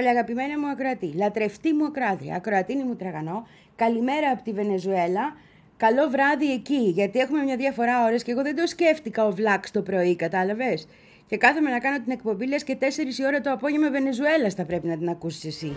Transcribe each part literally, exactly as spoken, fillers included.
Πολυαγαπημένη μου ακροατή, λατρευτή μου ακροάτρια, ακροατίνη μου τραγανό, καλημέρα από τη Βενεζουέλα. Καλό βράδυ εκεί, γιατί έχουμε μια διαφορά ώρες και εγώ δεν το σκέφτηκα ο Βλάξ το πρωί, κατάλαβες. Και κάθομαι να κάνω την εκπομπή, λες και τέσσερις η ώρα το απόγευμα Βενεζουέλας θα πρέπει να την ακούσεις εσύ.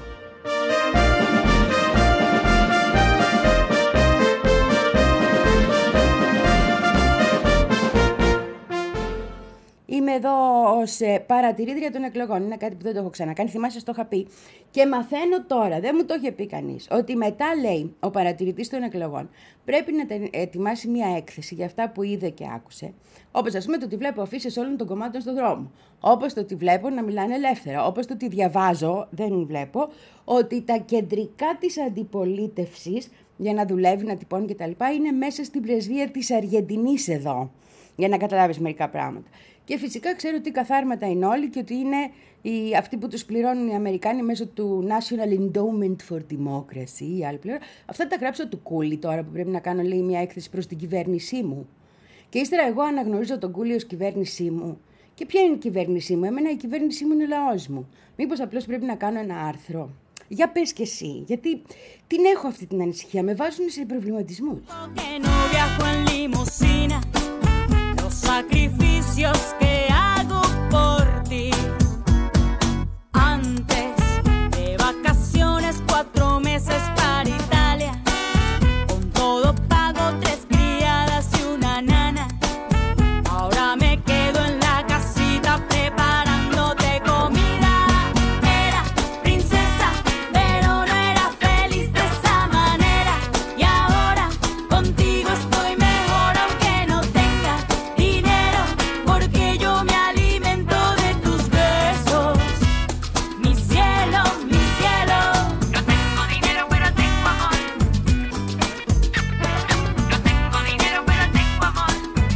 Είμαι εδώ ως παρατηρήτρια των εκλογών. Είναι κάτι που δεν το έχω ξανακάνει. Θυμάσαι, το είχα πει. Και μαθαίνω τώρα, δεν μου το είχε πει κανείς, ότι μετά, λέει, ο παρατηρητής των εκλογών πρέπει να ετοιμάσει μία έκθεση για αυτά που είδε και άκουσε. Όπως, ας πούμε, το ότι βλέπω αφήσεις όλων των κομμάτων στον δρόμο. Όπως το ότι βλέπω να μιλάνε ελεύθερα. Όπως το ότι διαβάζω, δεν βλέπω, ότι τα κεντρικά της αντιπολίτευσης για να δουλεύει, να τυπώνει κτλ. Είναι μέσα στην πρεσβεία της Αργεντινής εδώ. Για να καταλάβεις μερικά πράγματα. Και φυσικά ξέρω τι καθάρματα είναι όλοι και ότι είναι οι, αυτοί που τους πληρώνουν οι Αμερικάνοι μέσω του National Endowment for Democracy ή άλλοι πληρώνουν. Αυτά τα γράψω του Κούλι τώρα που πρέπει να κάνω, λέει, μια έκθεση προς την κυβέρνησή μου. Και ύστερα εγώ αναγνωρίζω τον Κούλι ως κυβέρνησή μου. Και ποια είναι η κυβέρνησή μου? Εμένα η κυβέρνησή μου είναι ο λαός μου. Μήπως απλώς πρέπει να κάνω ένα άρθρο? Για πες και εσύ, γιατί την έχω αυτή την ανησυχία. Με βάζουν σε προβληματισμούς. Sacrificios que hago por ti. Antes de vacaciones, cuatro meses para Italia. Con todo pago, tres criadas y una nana. Ahora me quedo en la casita preparándote comida. Era princesa, pero no era feliz de esa manera. Y ahora contigo estoy mejor aunque no tenga dinero, porque yo me alimento de tus besos. Mi cielo, mi cielo. No tengo dinero pero tengo amor. No tengo dinero pero tengo amor.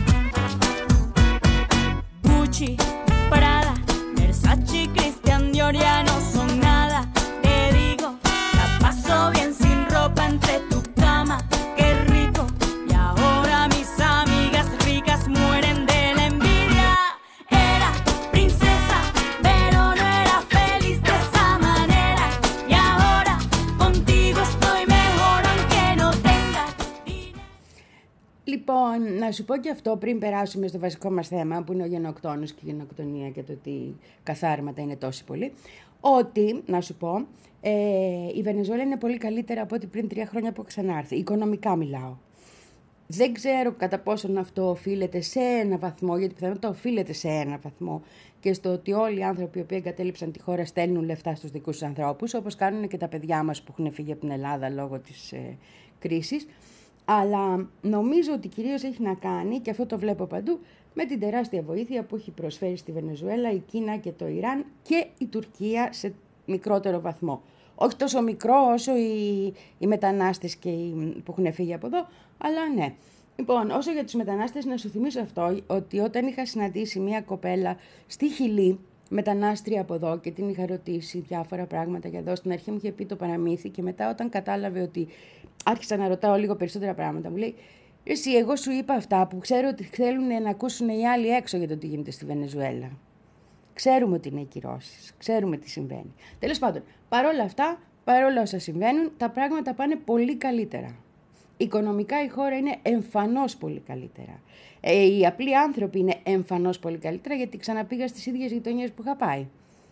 Gucci, Prada, Versace, Christian Dior ya no son nada. Te digo, la paso bien sin ropa entre tu cama. Qué rico. Y ahora mis amigas ricas mueren de la envidia. Era princesa, pero no era feliz de esa manera. Y ahora contigo estoy mejor aunque no tenga dinero. Λοιπόν, να σου πω και αυτό πριν περάσουμε στο βασικό μας θέμα, που είναι ο γενοκτόνος και η γενοκτονία και το ότι καθάρματα είναι τόσοι πολλοί, ότι, να σου πω, ε, η Βενεζουέλα είναι πολύ καλύτερα από ό,τι πριν τρία χρόνια που ξανάρθει. Οικονομικά μιλάω. Δεν ξέρω κατά πόσον αυτό οφείλεται σε ένα βαθμό, γιατί πιθανότατα οφείλεται σε ένα βαθμό και στο ότι όλοι οι άνθρωποι οι οποίοι εγκατέλειψαν τη χώρα στέλνουν λεφτά στους δικούς τους ανθρώπους, όπως κάνουν και τα παιδιά μας που έχουν φύγει από την Ελλάδα λόγω της ε, κρίσης. Αλλά νομίζω ότι κυρίως έχει να κάνει, και αυτό το βλέπω παντού, με την τεράστια βοήθεια που έχει προσφέρει στη Βενεζουέλα η Κίνα και το Ιράν και η Τουρκία σε μικρότερο βαθμό. Όχι τόσο μικρό όσο οι, οι μετανάστες και οι, που έχουν φύγει από εδώ, αλλά ναι. Λοιπόν, όσο για τους μετανάστες, να σου θυμίσω αυτό, ότι όταν είχα συναντήσει μια κοπέλα στη Χιλή, μετανάστρια από εδώ, και την είχα ρωτήσει διάφορα πράγματα για εδώ, στην αρχή μου είχε πει το παραμύθι και μετά όταν κατάλαβε ότι άρχισα να ρωτάω λίγο περισσότερα πράγματα, μου λέει: εσύ, εγώ σου είπα αυτά που ξέρω ότι θέλουν να ακούσουν οι άλλοι έξω για το τι γίνεται στη Βενεζουέλα. Ξέρουμε ότι είναι οι κυρώσεις, ξέρουμε τι συμβαίνει. Τέλος πάντων, παρόλα αυτά, παρόλα όσα συμβαίνουν, τα πράγματα πάνε πολύ καλύτερα. Οικονομικά η χώρα είναι εμφανώς πολύ καλύτερα. Ε, οι απλοί άνθρωποι είναι εμφανώς πολύ καλύτερα, γιατί ξαναπήγα στις ίδιες γειτονιές που είχα πάει.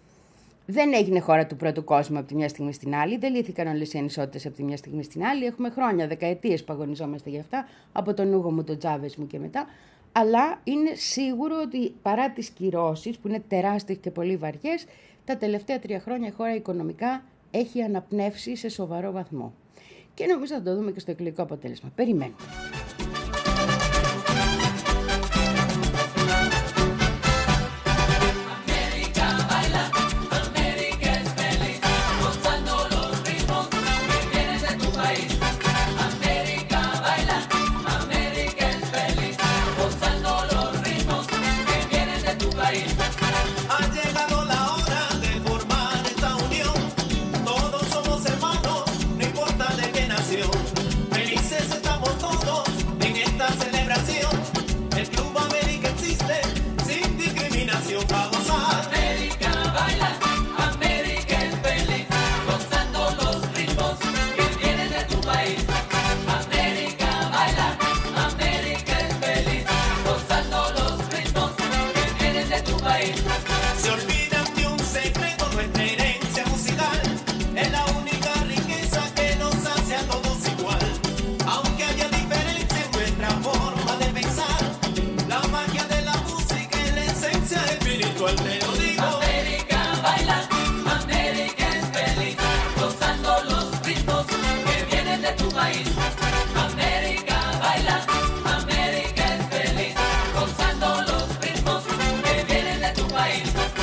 Δεν έγινε χώρα του πρώτου κόσμου από τη μια στιγμή στην άλλη, δεν λύθηκαν όλες οι ανισότητες από τη μια στιγμή στην άλλη. Έχουμε χρόνια, δεκαετίες που αγωνιζόμαστε γι' αυτά, από τον Ούγο μου, τον Τσάβες μου και μετά. Αλλά είναι σίγουρο ότι παρά τις κυρώσεις, που είναι τεράστιες και πολύ βαριές, τα τελευταία τρία χρόνια η χώρα οικονομικά έχει αναπνεύσει σε σοβαρό βαθμό. Και νομίζω θα το δούμε και στο εκλογικό αποτέλεσμα. Περιμένουμε. América baila, América es feliz. país. Se olvidan de un secreto, nuestra herencia musical es la única riqueza que nos hace a todos igual. Aunque haya diferencia en nuestra forma de pensar, la magia de la música es la esencia espiritual, te lo digo. América baila, América es feliz, gozando los ritmos que vienen de tu país. América baila, América es feliz, gozando los ritmos que vienen de tu país.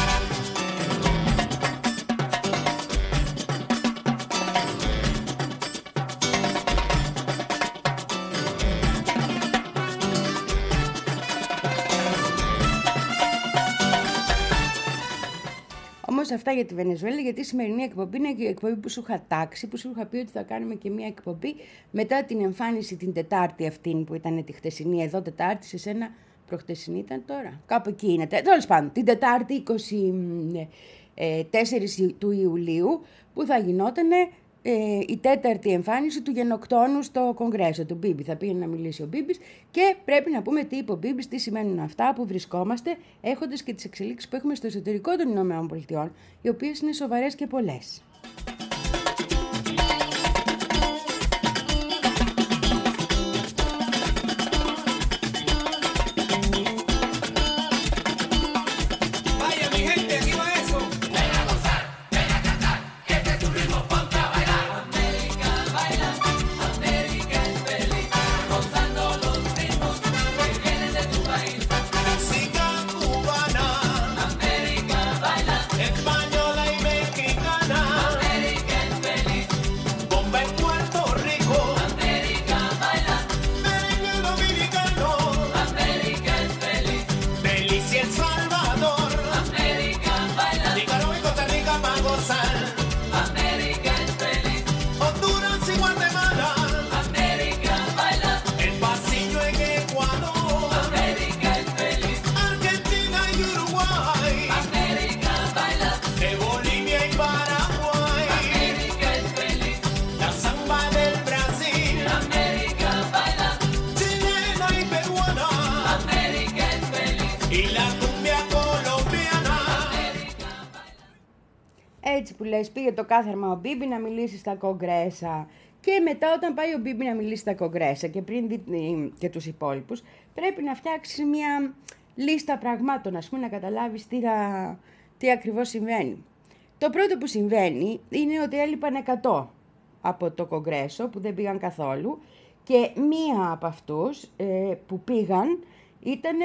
Όμως αυτά για τη Βενεζουέλα, γιατί η σημερινή εκπομπή είναι η εκπομπή που σου είχα τάξει, που σου είχα πει ότι θα κάνουμε και μια εκπομπή μετά την εμφάνιση την Τετάρτη αυτήν που ήταν τη χτεσινή, εδώ Τετάρτη, σε σένα προχτεσινή ήταν τώρα, κάπου εκεί είναι, τέλος πάντων, την Τετάρτη είκοσι τέσσερις του Ιουλίου που θα γινότανε ε, η τέταρτη εμφάνιση του γενοκτόνου στο Κογκρέσο του Μπίμπι. Θα πήγαινε να μιλήσει ο Μπίμπις και πρέπει να πούμε τι είπε ο Μπίμπις, τι σημαίνουν αυτά που βρισκόμαστε, έχοντας και τις εξελίξεις που έχουμε στο εσωτερικό των Ηνωμένων Πολιτειών, οι οποίες είναι σοβαρές και πολλές. Έτσι που λες, πήγε το κάθαρμα ο Μπίμπι να μιλήσει στα κογκρέσα και μετά όταν πάει ο Μπίμπι να μιλήσει στα κογκρέσα και πριν δει και τους υπόλοιπους, πρέπει να φτιάξει μια λίστα πραγμάτων, ας πούμε, να καταλάβεις τι, θα, τι ακριβώς συμβαίνει. Το πρώτο που συμβαίνει είναι ότι έλειπαν εκατό από το κογκρέσο που δεν πήγαν καθόλου και μία από αυτούς ε, που πήγαν ήταν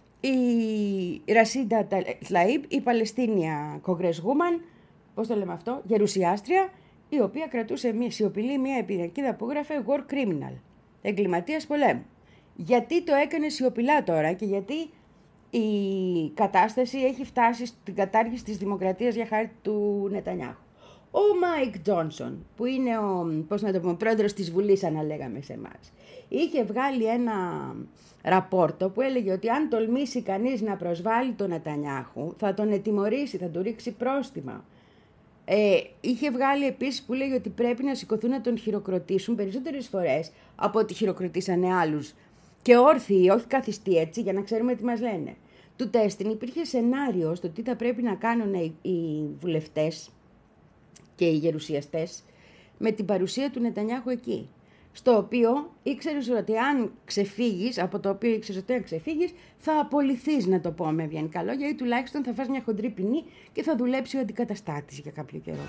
η Ρασίντα Τλαΐμπ, η Παλαιστίνια Congresswoman, πώς το λέμε αυτό, γερουσιάστρια, η οποία κρατούσε μια σιωπηλή μια επιδεκίδα που έγραφε War Criminal, εγκληματίας πολέμου. Γιατί το έκανε σιωπηλά τώρα και γιατί η κατάσταση έχει φτάσει στην κατάργηση της δημοκρατίας για χάρη του Νετανιάχου. Ο Μάικ Τζόνσον, που είναι ο, πώς να το πούμε, πρόεδρος της Βουλής, αν λέγαμε σε εμάς, είχε βγάλει ένα ραπόρτο που έλεγε ότι αν τολμήσει κανείς να προσβάλλει τον Νετανιάχου, θα τον ετιμωρήσει, θα του ρίξει πρόστιμα. Ε, είχε βγάλει επίσης που λέγει ότι πρέπει να σηκωθούν να τον χειροκροτήσουν περισσότερες φορές από ότι χειροκροτήσανε άλλους. Και όρθιοι, όχι καθιστοί, έτσι, για να ξέρουμε τι μας λένε. Του τέστην υπήρχε σενάριο στο τι θα πρέπει να κάνουν οι, οι βουλευτές και οι γερουσιαστές με την παρουσία του Νετανιάχου εκεί. Στο οποίο ήξερες ότι αν ξεφύγεις, από το οποίο ήξερες ότι αν ξεφύγεις, θα απολυθείς, να το πω με ευγενικά λόγια, ή τουλάχιστον θα φας μια χοντρή ποινή και θα δουλέψει ο αντικαταστάτης για κάποιο καιρό.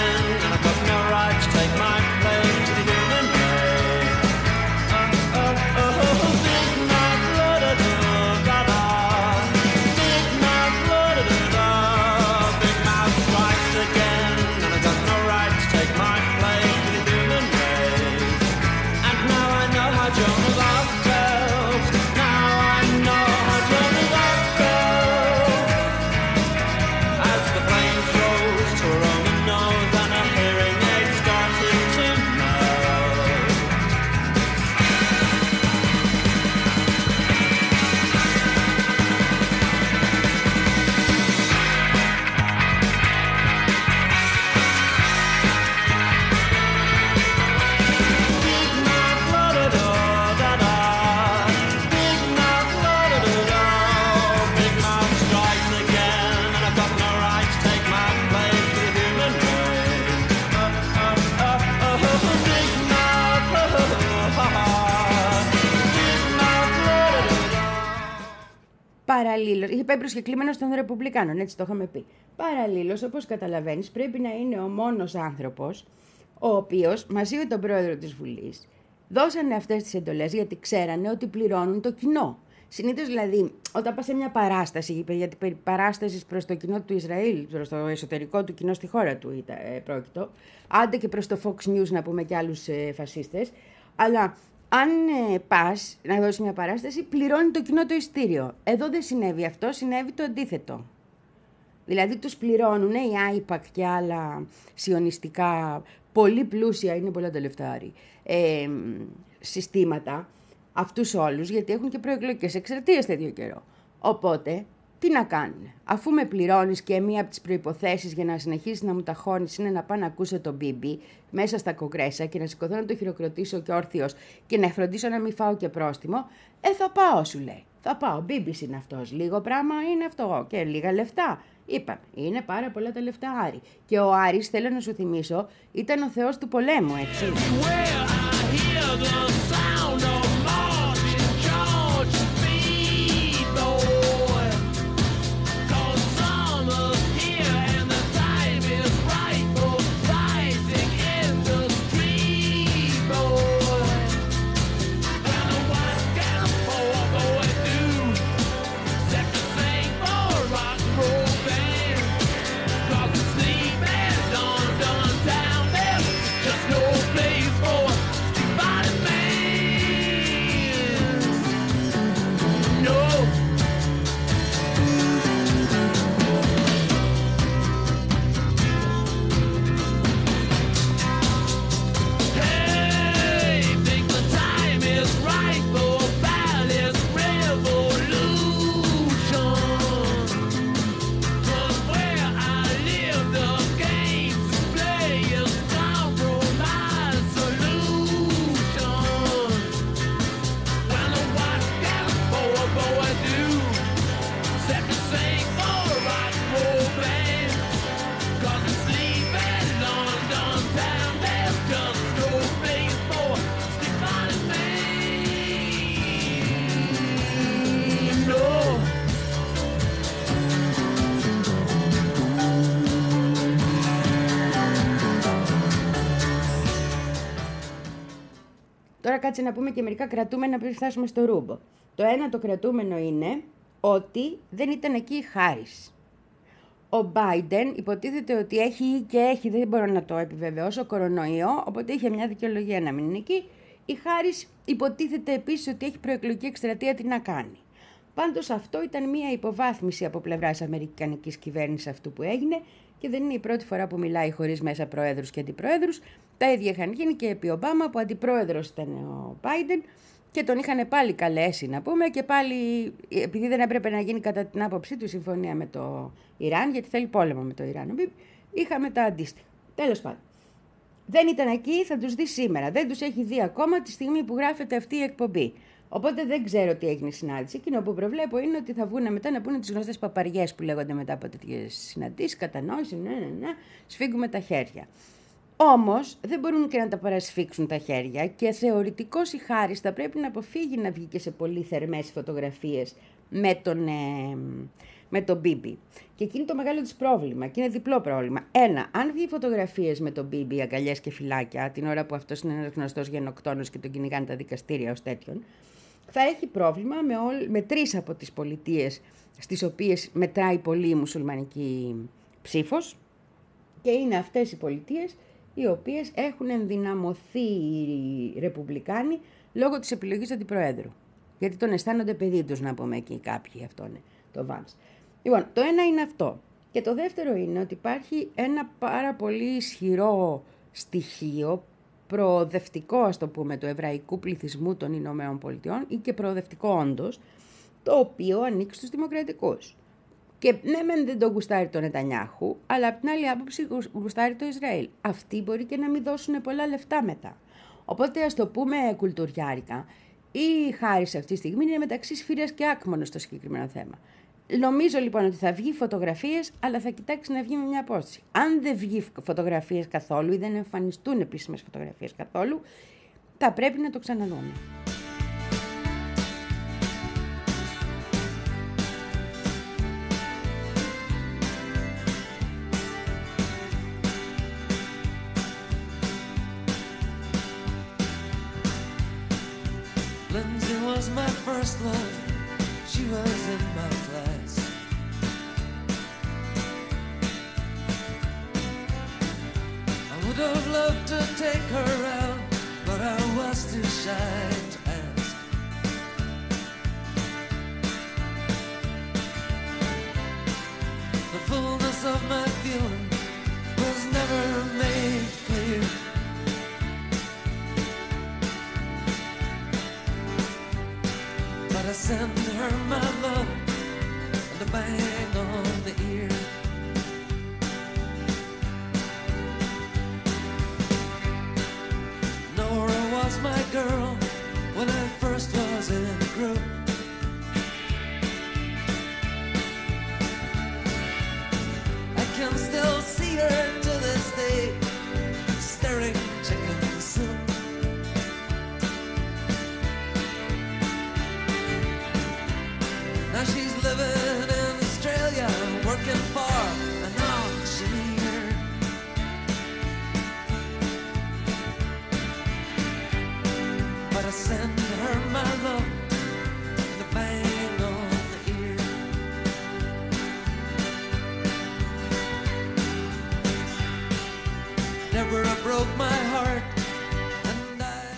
Again, and I've got no right to take my place in the human race. παραλλήλως, είχε πάει προσκεκλημένος των Ρεπουμπλικάνων, έτσι το είχαμε πει. Παραλλήλως, όπως καταλαβαίνεις, πρέπει να είναι ο μόνος άνθρωπος, ο οποίος, μαζί με τον πρόεδρο της Βουλής, δώσανε αυτές τις εντολές γιατί ξέρανε ότι πληρώνουν το κοινό. Συνήθως δηλαδή, όταν πας σε μια παράσταση, γιατί περί παράστασης προς το κοινό του Ισραήλ, προς το εσωτερικό του κοινό στη χώρα του ήταν ε, πρόκειτο, άντε και προς το Fox News να πούμε και άλλους ε, φασίστες, αλλά αν ε, πας να δώσεις μια παράσταση, πληρώνει το κοινό το ειστήριο. Εδώ δεν συνέβη αυτό, συνέβη το αντίθετο. Δηλαδή τους πληρώνουν οι άιπακ και άλλα σιωνιστικά, πολύ πλούσια, είναι πολλά τα λεφτά, ε, συστήματα, αυτούς όλους, γιατί έχουν και προεκλογικές εξαρτίες τέτοιο καιρό. Οπότε, τι να κάνουν. Αφού με πληρώνεις και μία από τις προϋποθέσεις για να συνεχίσεις να μου ταχώνεις είναι να πάω να ακούσω τον Μπίμπι μέσα στα κογκρέσα και να σηκωθώ να το χειροκροτήσω και όρθιος και να φροντίσω να μην φάω και πρόστιμο, ε, θα πάω, σου λέει. Θα πάω. Μπίμπις είναι αυτός. Λίγο πράγμα είναι αυτό. Και λίγα λεφτά. Είπαμε, είναι πάρα πολλά τα λεφτά Άρη. Και ο Άρης, θέλω να σου θυμίσω, ήταν ο θεός του πολέμου, έτσι. Τώρα κάτσε να πούμε και μερικά κρατούμενα πριν φτάσουμε στο ρούμπο. Το ένα το κρατούμενο είναι ότι δεν ήταν εκεί η Χάρις. Ο Biden υποτίθεται ότι έχει και έχει, δεν μπορώ να το επιβεβαιώσω, κορονοϊό, οπότε είχε μια δικαιολογία να μην είναι εκεί. Η Χάρις υποτίθεται επίσης ότι έχει προεκλογική εκστρατεία, τι να κάνει. Πάντως αυτό ήταν μια υποβάθμιση από πλευράς αμερικανικής κυβέρνησης αυτού που έγινε και δεν είναι η πρώτη φορά που μιλάει χωρίς μέσα προέδρους και αντιπροέδρους. Τα ίδια είχαν γίνει και επί Ομπάμα που αντιπρόεδρος ήταν ο Biden και τον είχαν πάλι καλέσει να πούμε και πάλι επειδή δεν έπρεπε να γίνει κατά την άποψή του συμφωνία με το Ιράν γιατί θέλει πόλεμο με το Ιράν. Είχαμε τα αντίστοιχα. Τέλος πάντων. Δεν ήταν εκεί, θα τους δει σήμερα. Δεν τους έχει δει ακόμα τη στιγμή που γράφεται αυτή η εκπομπή. Οπότε δεν ξέρω τι έγινε η συνάντηση. Εκείνο που προβλέπω είναι ότι θα βγουν μετά να πούνε τις γνωστές παπαριές που λέγονται μετά από τέτοιες συναντήσεις, κατανόηση, ναι, ναι, ναι, σφίγγουμε τα χέρια. Όμως δεν μπορούν και να τα παρασφίξουν τα χέρια και θεωρητικώς η Χάρις θα πρέπει να αποφύγει να βγει και σε πολύ θερμές φωτογραφίες με τον, ε, με τον Μπίμπι. Και εκεί είναι το μεγάλο της πρόβλημα και είναι διπλό πρόβλημα. Ένα, αν βγει φωτογραφίες με τον Μπίμπι, αγκαλιές και φυλάκια, την ώρα που αυτός είναι ένας γνωστός γενοκτόνος και τον κυνηγάνε τα δικαστήρια ως τέτοιον, θα έχει πρόβλημα με, όλ, με τρεις από τις πολιτείες στις οποίες μετράει πολύ η μουσουλμανική ψήφος και είναι αυτές οι πολιτείες οι οποίες έχουν ενδυναμωθεί οι Ρεπουμπλικάνοι λόγω της επιλογής του αντιπροέδρου. Γιατί τον αισθάνονται παιδί τους, να πούμε εκεί κάποιοι, αυτό είναι το Vance. Λοιπόν, το ένα είναι αυτό. Και το δεύτερο είναι ότι υπάρχει ένα πάρα πολύ ισχυρό στοιχείο προοδευτικό, ας το πούμε, του εβραϊκού πληθυσμού των Ηνωμένων Πολιτειών ή και προοδευτικό όντως, το οποίο ανήκει στους δημοκρατικούς. Και ναι, μεν δεν τον γουστάρει τον Νετανιάχου, αλλά από την άλλη άποψη γουστάρει το Ισραήλ. Αυτοί μπορεί και να μην δώσουν πολλά λεφτά μετά. Οπότε, ας το πούμε κουλτουριάρικα, η Χάρις αυτή τη στιγμή είναι μεταξύ σφύρας και άκμονος στο συγκεκριμένο θέμα. Νομίζω λοιπόν ότι θα βγει φωτογραφίες, αλλά θα κοιτάξει να βγει με μια απόσταση. Αν δεν βγει φωτογραφίες καθόλου ή δεν εμφανιστούν επίσημες φωτογραφίες καθόλου, θα πρέπει να το ξαναδούμε. Lindsay was my first love, she was in my class. I would have loved to take her out, but I was too shy to ask. The fullness of my feeling was never made clear. But I send her my love and a bang on the ear. Nora was my girl when I first was in the group. I can still see her to this day, staring chicken soup. Now she's living in Australia, working for an auctioneer. But I send her my love and a bang on the ear. Deborah broke my heart and I...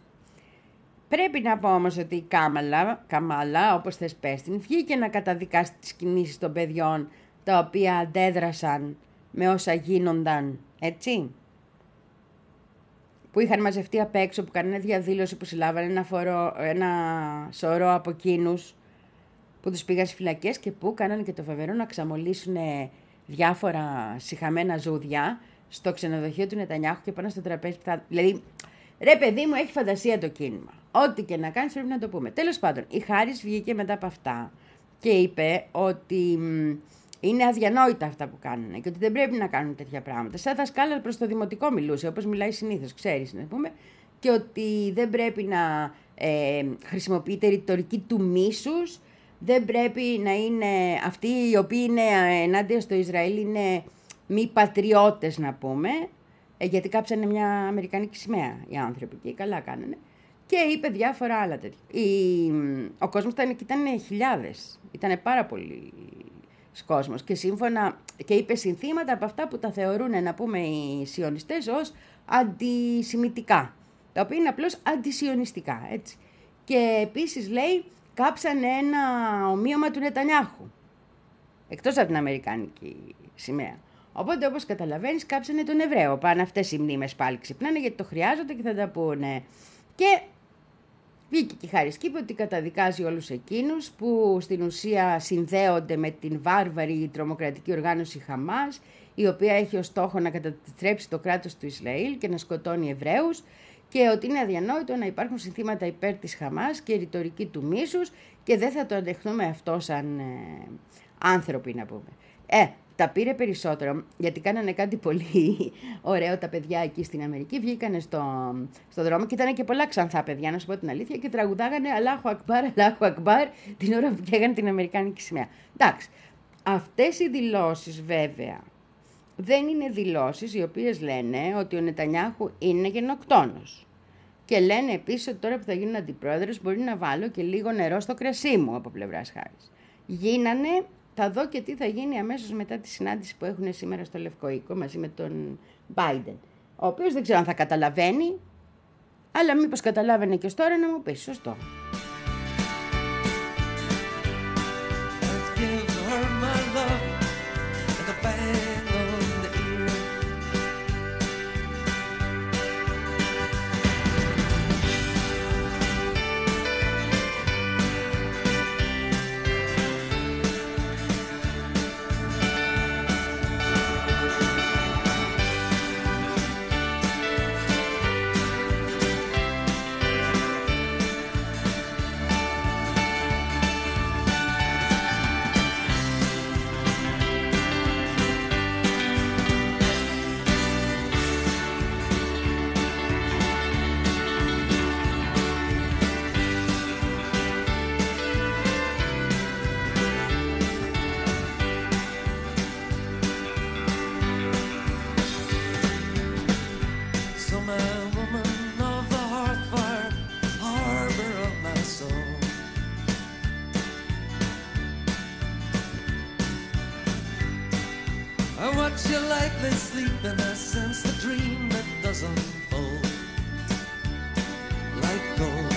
Πρέπει να πω όμως ότι η Κάμαλα, Καμάλα, όπως θες πες την, βγήκε να καταδικάσει τις κινήσεις των παιδιών τα οποία αντέδρασαν με όσα γίνονταν, έτσι. Που είχαν μαζευτεί απ' έξω, που κάνανε διαδήλωση, που συλλάβανε ένα, φορό, ένα σωρό από εκείνους που τους πήγαν στις φυλακές και που κάνανε και το φοβερό να ξαμολύσουν διάφορα σιχαμένα ζούδια στο ξενοδοχείο του Νετανιάχου και πάνω στο τραπέζι. Δηλαδή, ρε παιδί μου, έχει φαντασία το κίνημα. Ό,τι και να κάνεις πρέπει να το πούμε. Τέλος πάντων, η Χάρις βγήκε μετά από αυτά και είπε ότι είναι αδιανόητα αυτά που κάνουν και ότι δεν πρέπει να κάνουν τέτοια πράγματα. Σαν δασκάλα προς το δημοτικό μιλούσε, όπως μιλάει συνήθως, ξέρεις, να πούμε, και ότι δεν πρέπει να ε, χρησιμοποιείται ρητορική του μίσους, δεν πρέπει να είναι αυτοί οι οποίοι είναι ενάντια στο Ισραήλ, είναι μη πατριώτες, να πούμε, ε, γιατί κάψανε μια αμερικανική σημαία οι άνθρωποι και καλά κάνανε. Και είπε διάφορα άλλα τέτοια. Η, ο κόσμος ήταν, ήταν χιλιάδες, ήταν πάρα πολύ κόσμος και σύμφωνα και είπε συνθήματα από αυτά που τα θεωρούν, να πούμε, οι σιωνιστές ως αντισημιτικά, τα οποία είναι απλώς αντισιωνιστικά, έτσι. Και επίσης λέει κάψανε ένα ομοίωμα του Νετανιάχου, εκτός από την αμερικάνικη σημαία. Οπότε, όπως καταλαβαίνεις, κάψανε τον Εβραίο. Πάνε αυτές οι μνήμες πάλι ξυπνάνε γιατί το χρειάζονται και θα τα πούνε. Και βγήκε και η Χάρις και είπε ότι καταδικάζει όλους εκείνους που στην ουσία συνδέονται με την βάρβαρη τρομοκρατική οργάνωση Χαμάς, η οποία έχει ως στόχο να καταστρέψει το κράτος του Ισραήλ και να σκοτώνει Εβραίους, και ότι είναι αδιανόητο να υπάρχουν συνθήματα υπέρ της Χαμάς και ρητορική του μίσους και δεν θα το αντεχθούμε αυτό σαν ε, άνθρωποι, να πούμε. Ε, τα πήρε περισσότερο, γιατί κάνανε κάτι πολύ ωραίο τα παιδιά εκεί στην Αμερική. Βγήκανε στο, στο δρόμο και ήταν και πολλά ξανθά παιδιά, να σου πω την αλήθεια, και τραγουδάγανε Αλάχου Ακμπάρ, Αλάχου Ακμπάρ την ώρα που βγαίνανε την αμερικάνικη σημαία. Εντάξει, αυτές οι δηλώσεις βέβαια δεν είναι δηλώσεις οι οποίες λένε ότι ο Νετανιάχου είναι γενοκτόνος. Και λένε επίσης ότι τώρα που θα γίνουν αντιπρόεδρος μπορεί να βάλω και λίγο νερό στο κρασί μου από πλευράς Χάρις. Γίνανε. Θα δω και τι θα γίνει αμέσως μετά τη συνάντηση που έχουν σήμερα στο Λευκό Οίκο μαζί με τον Biden, ο οποίος δεν ξέρω αν θα καταλαβαίνει, αλλά μήπως καταλάβαινε και ως τώρα να μου πει. Σωστό. me sleep and I sense the dream that does unfold like gold.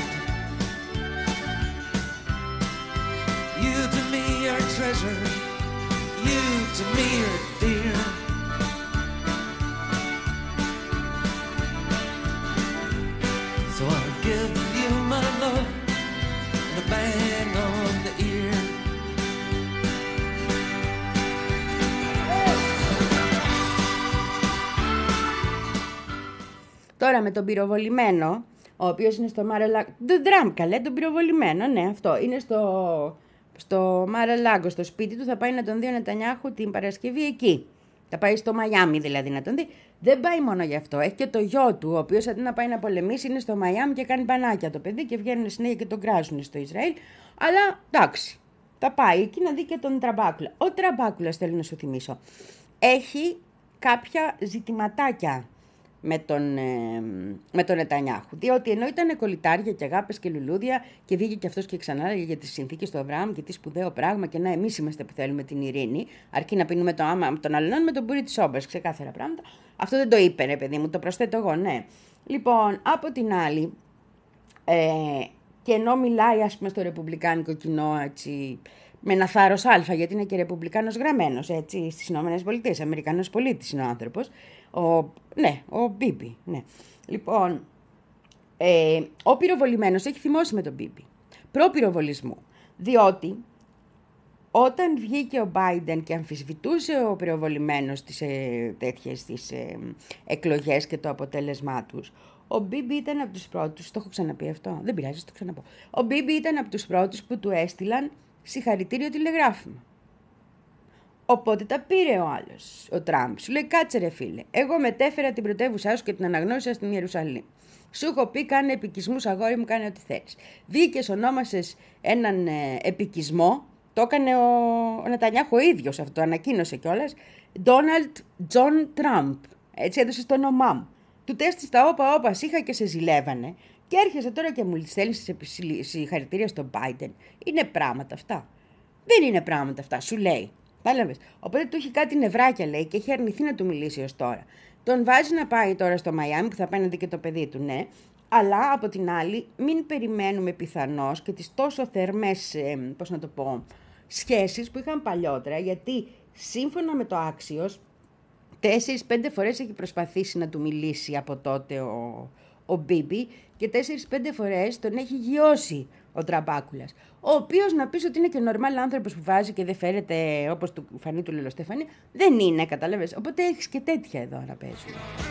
You to me are treasure, you to me are dear. So I'll give you my love and a bang on the ear. Τώρα με τον πυροβολημένο, ο οποίος είναι στο Μαρελάγκο. Τον Τραμπ, καλέ, τον πυροβολημένο, ναι, αυτό. Είναι στο, στο Μαρελάγκο, στο σπίτι του. Θα πάει να τον δει ο Νετανιάχου την Παρασκευή εκεί. Θα πάει στο Μαϊάμι δηλαδή να τον δει. Δεν πάει μόνο γι' αυτό. Έχει και το γιο του, ο οποίος αντί να πάει να πολεμήσει, είναι στο Μαϊάμι και κάνει πανάκια το παιδί και βγαίνουν συνέχεια και τον κράζουν στο Ισραήλ. Αλλά εντάξει, θα πάει εκεί να δει και τον Τραμπάκουλα. Ο Τραμπάκουλας, θέλω να σου θυμίσω, έχει κάποια ζητηματάκια με τον, ε, με τον Νετανιάχου. Διότι ενώ ήταν κολλητάρια και αγάπες και λουλούδια και βγήκε και αυτός και ξανά για τις συνθήκες του Αβραάμ και τι σπουδαίο πράγμα και να εμείς είμαστε που θέλουμε την ειρήνη, αρκεί να πίνουμε το άμα των αλλών με τον πουρί της όμπρας, ξεκάθαρα πράγματα. Αυτό δεν το είπε, ρε παιδί μου, το προσθέτω εγώ, ναι. Λοιπόν, από την άλλη, ε, και ενώ μιλάει, ας πούμε, στο ρεπουμπλικάνικο κοινό, έτσι, με ένα θάρρος αλφα, γιατί είναι και ρεπουμπλικάνος γραμμένος, έτσι, στις ΗΠΑ, Αμερικανός πολίτης είναι ο άνθρωπος. Ο, ναι, ο Μπίμπι, ναι. Λοιπόν, ε, ο πυροβολημένος έχει θυμώσει με τον Μπίμπι, προ-πυροβολισμού, διότι όταν βγήκε ο Μπάιντεν και αμφισβητούσε ο πυροβολημένος τις ε, τέτοιες τις ε, εκλογές και το αποτέλεσμά τους, ο Μπίμπι ήταν από τους πρώτους, το έχω ξαναπεί αυτό, δεν πειράζει, το ξαναπώ. Ο Μπίμπι ήταν από τους πρώτους που του έστειλαν συγχαρητήριο τηλεγράφημα. Οπότε τα πήρε ο άλλος, ο Τραμπ. Σου λέει, κάτσε ρε φίλε, εγώ μετέφερα την πρωτεύουσά σου και την αναγνώρισα στην Ιερουσαλήμ. Σου έχω πει, κάνε επικισμούς, αγόρι μου, κάνε ό,τι θέλεις. Βγήκες, ονόμασες έναν ε, επικισμό, το έκανε ο, ο Νετανιάχου ο ίδιος αυτό, το ανακοίνωσε κιόλας, Donald John Trump. Έτσι έδωσε το όνομά μου. Του τέστησε τα όπα όπα, είχα και σε ζηλεύανε. Και έρχεσαι τώρα και μου στέλνεις συγχαρητήρια στον Biden. Είναι πράγματα αυτά. Δεν είναι πράγματα αυτά, σου λέει. Πάλαβες. Οπότε του έχει κάτι νευράκια, λέει, και έχει αρνηθεί να του μιλήσει ως τώρα. Τον βάζει να πάει τώρα στο Μαϊάμι που θα πάει να δει και το παιδί του, ναι. Αλλά από την άλλη, μην περιμένουμε πιθανώς και τις τόσο θερμές, ε, πώς να το πω, σχέσεις που είχαν παλιότερα, γιατί σύμφωνα με το Άξιος, τέσσερις-πέντε φορές έχει προσπαθήσει να του μιλήσει από τότε ο, ο Μπίμπι και τέσσερις-πέντε φορές τον έχει γιώσει ο Τραμπάκουλας. Ο οποίος, να πεις ότι είναι και νορμάλ άνθρωπος που βάζει και δεν φέρεται όπως του φανεί του Λελοστέφανη, δεν είναι, καταλαβες. Οπότε έχεις και τέτοια εδώ να παίζουν.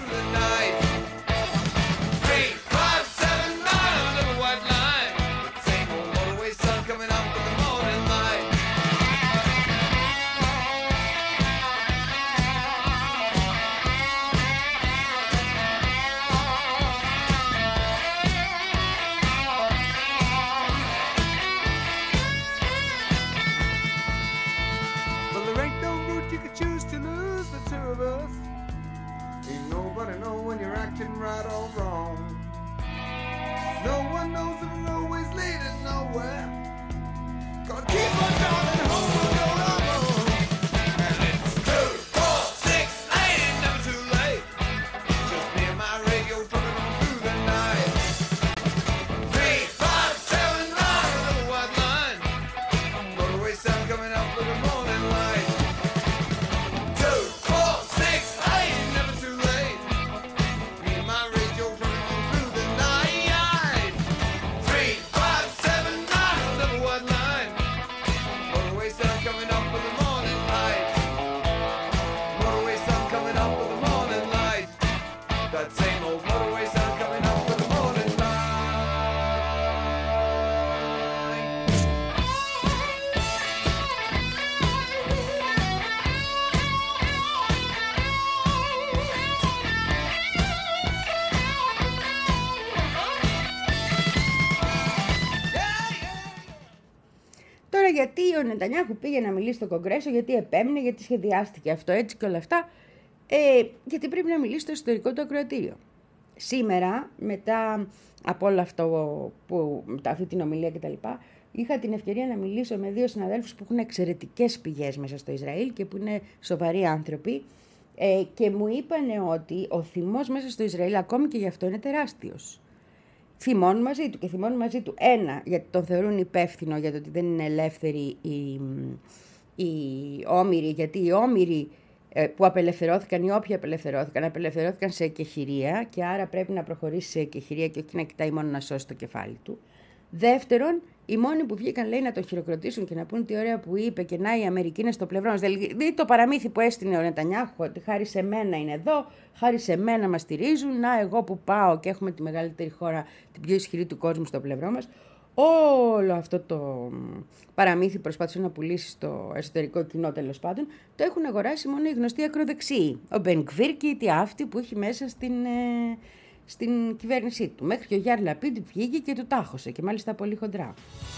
Right or wrong, no one knows if it's always leading nowhere. Gotta keep on driving home, we'll go alone. And it's two, four, six, eight, never too late. Just me and my radio trucking on through the night. Three, five, seven, nine, another white line. Motorway sound coming up with the morning light. Two, four, six, eight, never too late. Γιατί ο Νετανιάχου πήγε να μιλήσει στο Κογκρέσο, γιατί επέμεινε, γιατί σχεδιάστηκε αυτό έτσι και όλα αυτά, ε, γιατί πρέπει να μιλήσει στο ιστορικό του ακροατήριο. Σήμερα, μετά από όλο αυτό που, μετά αυτή την ομιλία κτλ., είχα την ευκαιρία να μιλήσω με δύο συναδέλφους που έχουν εξαιρετικές πηγές μέσα στο Ισραήλ και που είναι σοβαροί άνθρωποι Ε, και μου είπανε ότι ο θυμός μέσα στο Ισραήλ, ακόμη και γι' αυτό, είναι τεράστιος. Θυμώνουν μαζί του και θυμώνουν μαζί του. Ένα, γιατί τον θεωρούν υπεύθυνο για το ότι δεν είναι ελεύθεροι οι, οι όμηροι, γιατί οι όμηροι ε, που απελευθερώθηκαν, οι όποιοι απελευθερώθηκαν, απελευθερώθηκαν σε εκεχηρία και άρα πρέπει να προχωρήσει σε εκεχηρία και όχι να κοιτάει μόνο να σώσει το κεφάλι του. Δεύτερον, οι μόνοι που βγήκαν, λέει, να τον χειροκροτήσουν και να πούν τι ωραία που είπε και να οι Αμερικοί είναι στο πλευρό μας. Δηλαδή το παραμύθι που έστεινε ο Νετανιάχου, ότι χάρη σε μένα είναι εδώ, χάρη σε μένα μας στηρίζουν, να εγώ που πάω και έχουμε τη μεγαλύτερη χώρα, την πιο ισχυρή του κόσμου στο πλευρό μας. Όλο αυτό το παραμύθι προσπάθησε να πουλήσει στο εσωτερικό κοινό, τέλος πάντων, το έχουν αγοράσει μόνο οι γνωστοί ακροδεξιοί. Ο Μπεν Γκβίρ και η τι αυτή που έχει μέσα στην... Ε, στην κυβέρνησή του. Μέχρι και ο Γιάρ Λαπίντ βγήκε και του τάχωσε και μάλιστα πολύ χοντρά.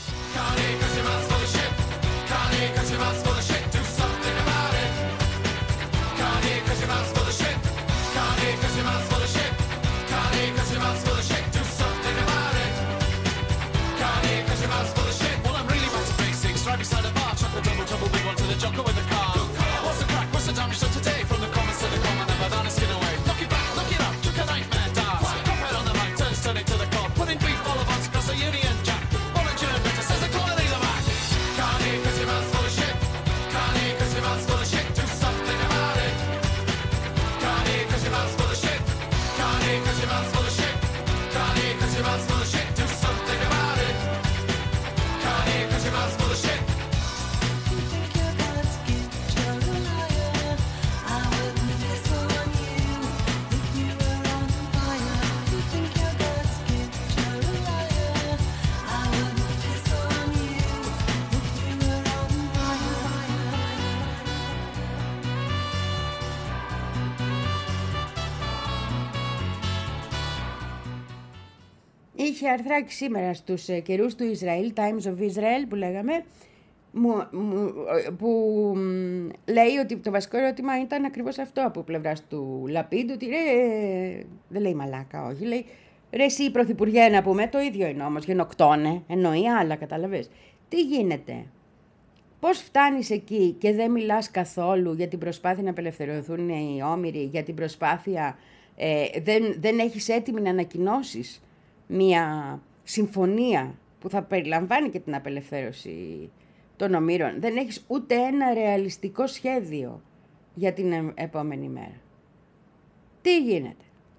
Είχε αρθράκι σήμερα στους ε, καιρούς του Ισραήλ, Times of Israel που λέγαμε, μου, μου, που μ, λέει ότι το βασικό ερώτημα ήταν ακριβώς αυτό από πλευράς του Λαπίντ, ότι ρε, δεν λέει μαλάκα, όχι, λέει ρε εσύ πρωθυπουργέ να πούμε, το ίδιο είναι όμως, γενοκτώνε, εννοεί άλλα, καταλαβες. Τι γίνεται, πώς φτάνεις εκεί και δεν μιλάς καθόλου για την προσπάθεια να απελευθερωθούν οι όμηροι, για την προσπάθεια, ε, δεν, δεν έχεις έτοιμη να ανακοινώσεις μια συμφωνία που θα περιλαμβάνει και την απελευθέρωση των ομήρων. Δεν έχεις ούτε ένα ρεαλιστικό σχέδιο για την επόμενη μέρα. Τι γίνεται?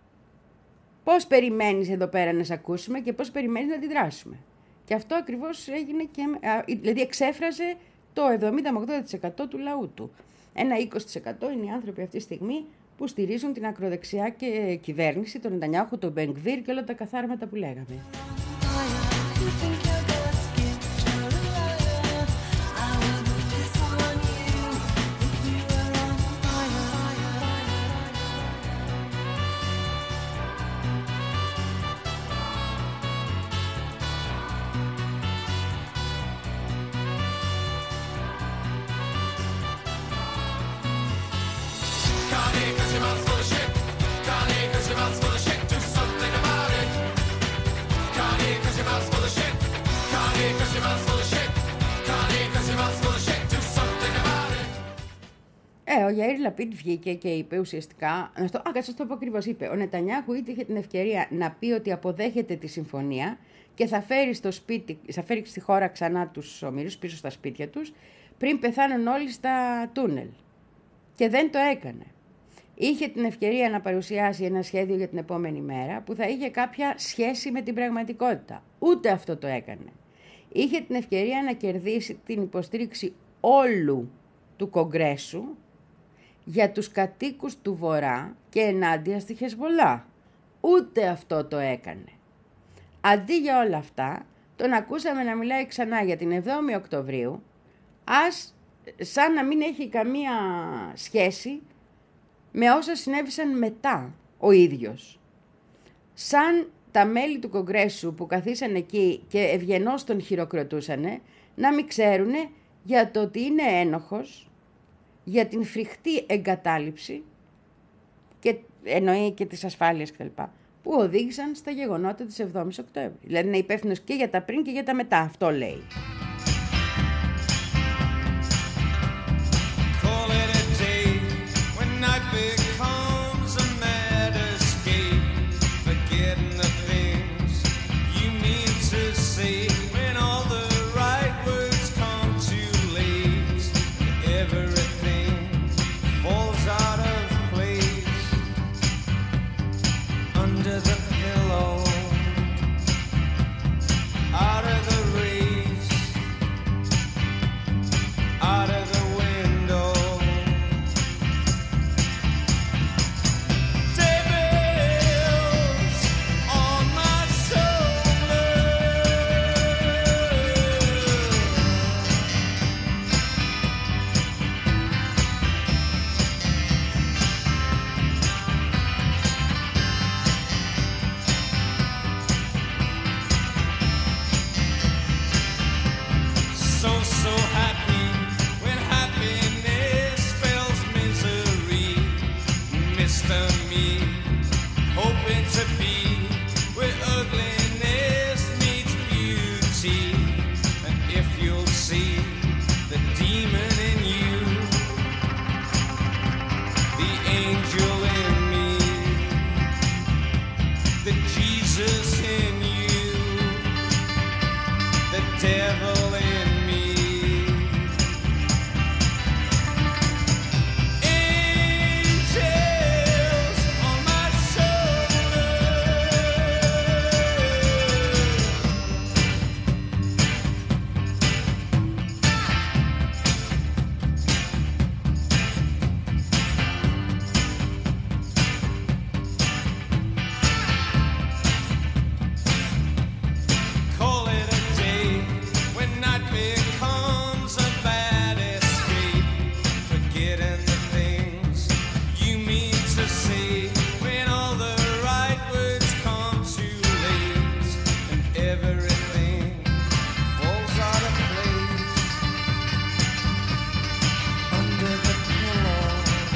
Πώς περιμένεις εδώ πέρα να σε ακούσουμε και πώς περιμένεις να αντιδράσουμε? Και αυτό ακριβώς έγινε και, δηλαδή εξέφραζε το εβδομήντα με ογδόντα τοις εκατό του λαού του. Ένα είκοσι τοις εκατό είναι οι άνθρωποι αυτή τη στιγμή που στηρίζουν την ακροδεξιά και κυβέρνηση, τον Νετανιάχου, τον Μπεν Γκβίρ και όλα τα καθάρματα που λέγαμε. Ε, ο Γιαΐρ Λαπίντ βγήκε και είπε ουσιαστικά, να στο, α, να σας το πω ακριβώς, είπε, ο Νετανιάχου είτε είχε την ευκαιρία να πει ότι αποδέχεται τη συμφωνία και θα φέρει, στο σπίτι, θα φέρει στη χώρα ξανά τους ομήρους πίσω στα σπίτια τους, πριν πεθάνουν όλοι στα τούνελ. Και δεν το έκανε. Είχε την ευκαιρία να παρουσιάσει ένα σχέδιο για την επόμενη μέρα που θα είχε κάποια σχέση με την πραγματικότητα. Ούτε αυτό το έκανε. Είχε την ευκαιρία να κερδίσει την υποστήριξη όλου του Κογκρέσου για τους κατοίκους του Βορρά και ενάντια στη Χεσβολά. Ούτε αυτό το έκανε. Αντί για όλα αυτά, τον ακούσαμε να μιλάει ξανά για την εβδόμη Οκτωβρίου, ας σαν να μην έχει καμία σχέση με όσα συνέβησαν μετά ο ίδιος. Σαν τα μέλη του Κογκρέσου που καθίσαν εκεί και ευγενώς τον χειροκροτούσανε, να μην ξέρουνε για το ότι είναι ένοχος, για την φρικτή εγκατάλειψη, και εννοεί και τις ασφάλειες κτλ., που οδήγησαν στα γεγονότα της εβδόμης Οκτώβρη. Δηλαδή είναι υπεύθυνος και για τα πριν και για τα μετά, αυτό λέει. Call it a day when I under the pillow, out of the reach, out of the window. Devils on my shoulder. So, so happy when happiness spells misery. Mister Me, hoping to be where ugliness meets beauty. And if you'll see the demon in you, the angel in me, the Jesus in you, the devil in me. Angels on my shoulder. Call it a day when night becomes a bad escape. Forgetting the things you mean to say when all the right words come too late and everything falls out of place. Under the pillow,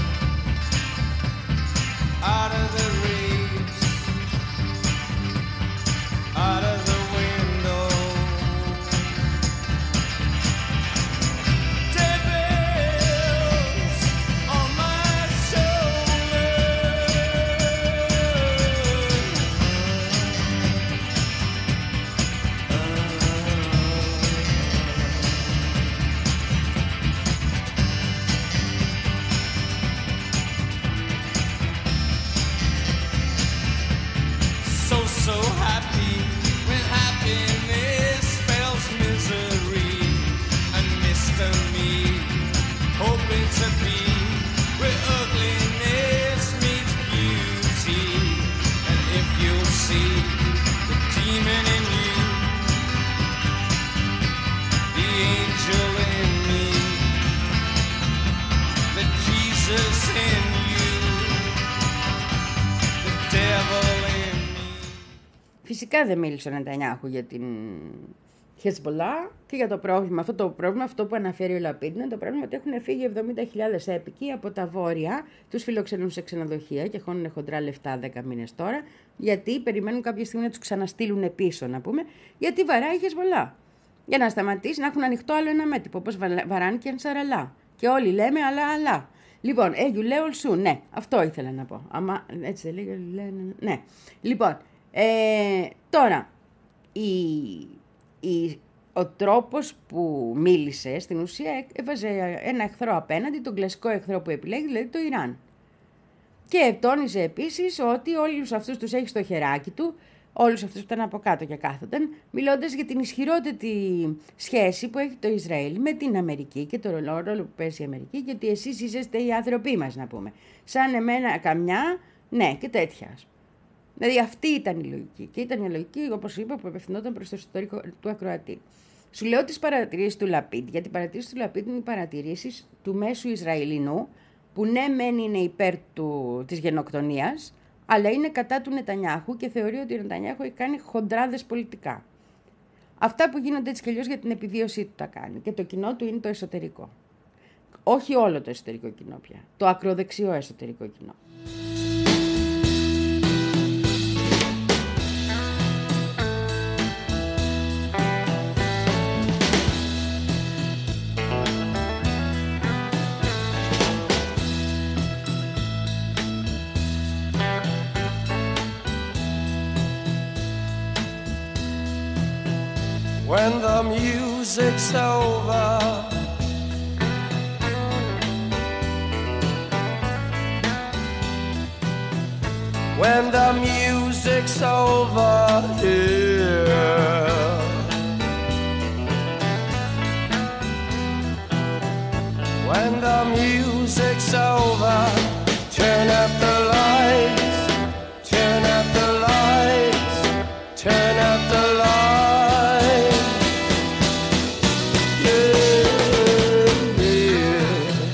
out of the reach, out of the window. Devils on my shoulder. So, so happy when happiness spells misery. And Mister Me, hoping to be where ugliness meets beauty. And if you'll see the demon in you, the angel in me, the Jesus in you, the devil in me. Φυσικά δεν μίλησε ο Νετανιάχου για την Χεσμολά και για το πρόβλημα. Αυτό το πρόβλημα, αυτό που αναφέρει ο Λαπίντ, είναι το πρόβλημα ότι έχουν φύγει εβδομήντα χιλιάδες έπικοι από τα βόρεια, τους φιλοξενούν σε ξενοδοχεία και χώνουν χοντρά λεφτά δέκα μήνες τώρα, γιατί περιμένουν κάποια στιγμή να τους ξαναστείλουν πίσω, να πούμε, γιατί βαράει η Χεσμολά. Για να σταματήσει να έχουν ανοιχτό άλλο ένα μέτωπο, όπως βαράνε και Ανσαραλά. Και όλοι λέμε αλλά, αλλά. Λοιπόν, ε, you lay all soon. Ναι, αυτό ήθελα να πω. Άμα, έτσι δεν λέγεται, λένε, ναι. Λοιπόν, ε, τώρα, η, η, ο τρόπος που μίλησε στην ουσία έβαζε ένα εχθρό απέναντι, τον κλασικό εχθρό που επιλέγει, δηλαδή το Ιράν. Και τόνιζε επίσης ότι όλους αυτούς τους έχει στο χεράκι του, όλους αυτούς που ήταν από κάτω και κάθονταν, μιλώντας για την ισχυρότερη σχέση που έχει το Ισραήλ με την Αμερική και το ρόλο που παίζει η Αμερική και ότι εσείς είσαστε οι άνθρωποι μας, να πούμε. Σαν εμένα καμιά, ναι, και τέτοια. Δηλαδή αυτή ήταν η λογική. Και ήταν η λογική, όπως είπα, που απευθυνόταν προς το εσωτερικό του ακροατή. Σου λέω τις παρατηρήσεις του Λαπίντ, γιατί οι παρατηρήσεις του Λαπίντ είναι οι παρατηρήσεις του μέσου Ισραηλινού, που ναι, μεν είναι υπέρ του, της γενοκτονίας, αλλά είναι κατά του Νετανιάχου και θεωρεί ότι ο Νετανιάχου έχει κάνει χοντράδες πολιτικά. Αυτά που γίνονται έτσι κι αλλιώς για την επιβίωσή του τα κάνει. Και το κοινό του είναι το εσωτερικό. Όχι όλο το εσωτερικό κοινό πια. Το ακροδεξιό εσωτερικό κοινό. When the music's over, when the music music's over here. When the music's over, turn up the lights, turn up the lights, turn up the lights. Yeah, yeah.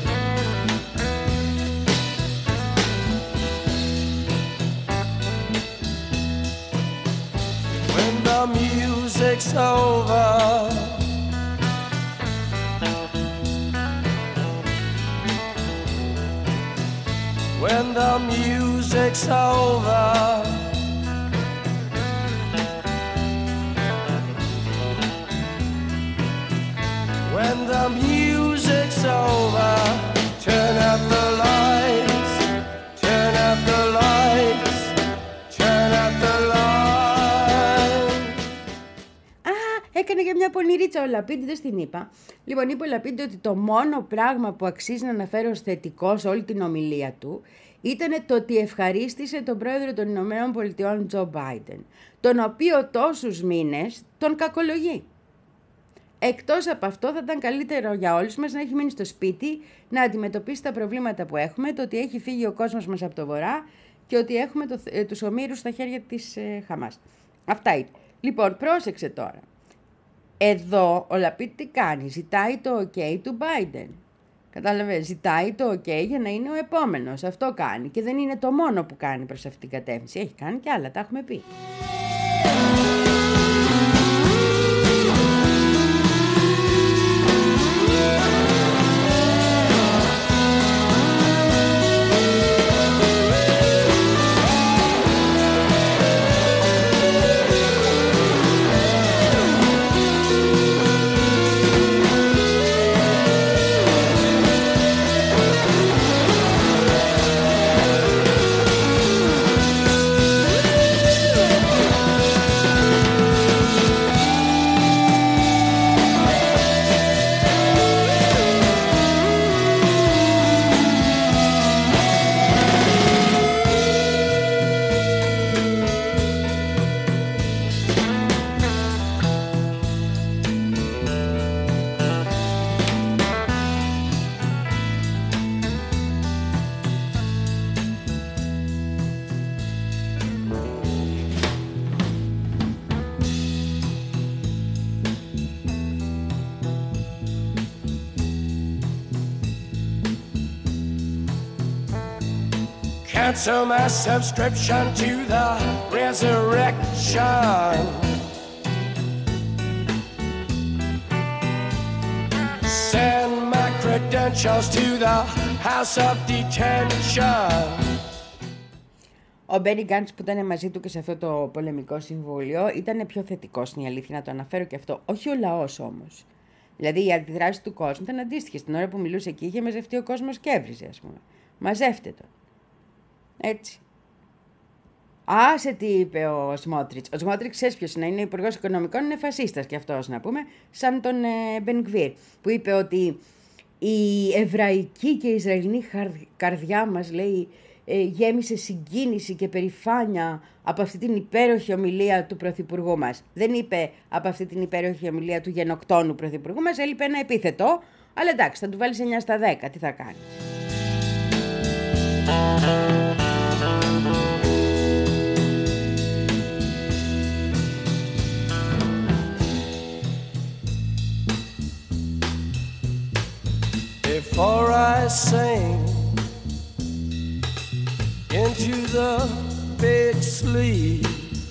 When the music's over, when the music's over, when the music's over, turn up the lights, turn up the lights, turn up the lights. Α, έκανε και μια πονηρίτσα ο Λαπίντ, δεν στην είπα. Λοιπόν, είπε ο Λαπίντ ότι το μόνο πράγμα που αξίζει να αναφέρω ως θετικό σε όλη την ομιλία του ήταν το ότι ευχαρίστησε τον πρόεδρο των Ηνωμένων Πολιτειών Τζο Μπάιντεν, τον οποίο τόσους μήνες τον κακολογεί. Εκτός από αυτό θα ήταν καλύτερο για όλους μας να έχει μείνει στο σπίτι, να αντιμετωπίσει τα προβλήματα που έχουμε, το ότι έχει φύγει ο κόσμος μας από το βορρά και ότι έχουμε το, ε, τους ομήρους στα χέρια της ε, Χαμάς. Αυτά είπε. Λοιπόν, πρόσεξε τώρα. Εδώ ο Λαπίτ τι κάνει, ζητάει το ok του Biden. Κατάλαβες, ζητάει το ok για να είναι ο επόμενος. Αυτό κάνει και δεν είναι το μόνο που κάνει προς αυτήν την κατεύθυνση. Έχει κάνει και άλλα, τα έχουμε πει. Cancel my subscription to the resurrection. Send my credentials to the house of detention. Ο Μπένι Γκάντς που ήταν μαζί του και σε αυτό το πολεμικό συμβούλιο ήταν πιο θετικός, είναι η αλήθεια, να το αναφέρω και αυτό. Όχι ο λαός όμως. Δηλαδή η αντιδράση του κόσμου ήταν αντίστοιχη. Στην ώρα που μιλούσε εκεί είχε μαζευτεί ο κόσμος και έβριζε, ας πούμε. Μαζεύτε τον. Έτσι. Άσε τι είπε ο Σμότριτς. Ο Σμότριτς, ξέρεις ποιος είναι, είναι υπουργός οικονομικών, είναι φασίστας και αυτός να πούμε, σαν τον ε, Μπενγκβίρ, που είπε ότι η εβραϊκή και η Ισραηλινή καρδιά μας, λέει, ε, γέμισε συγκίνηση και περηφάνεια από αυτή την υπέροχη ομιλία του Πρωθυπουργού μας. Δεν είπε από αυτή την υπέροχη ομιλία του γενοκτόνου Πρωθυπουργού μας, έλειπε ένα επίθετο, αλλά εντάξει, θα του βάλεις εννιά στα δέκα, τι θα κάνει. Before I sing into the big sleep,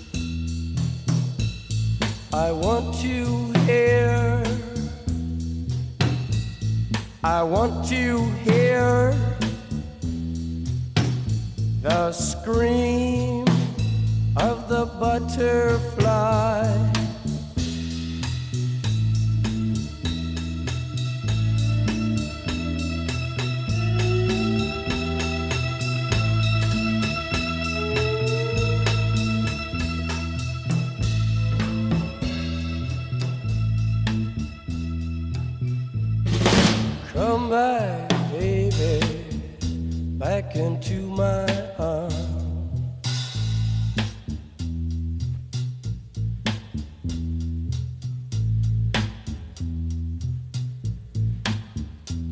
I want to hear, I want to hear the scream of the butterfly. Come back, baby, back into my arms.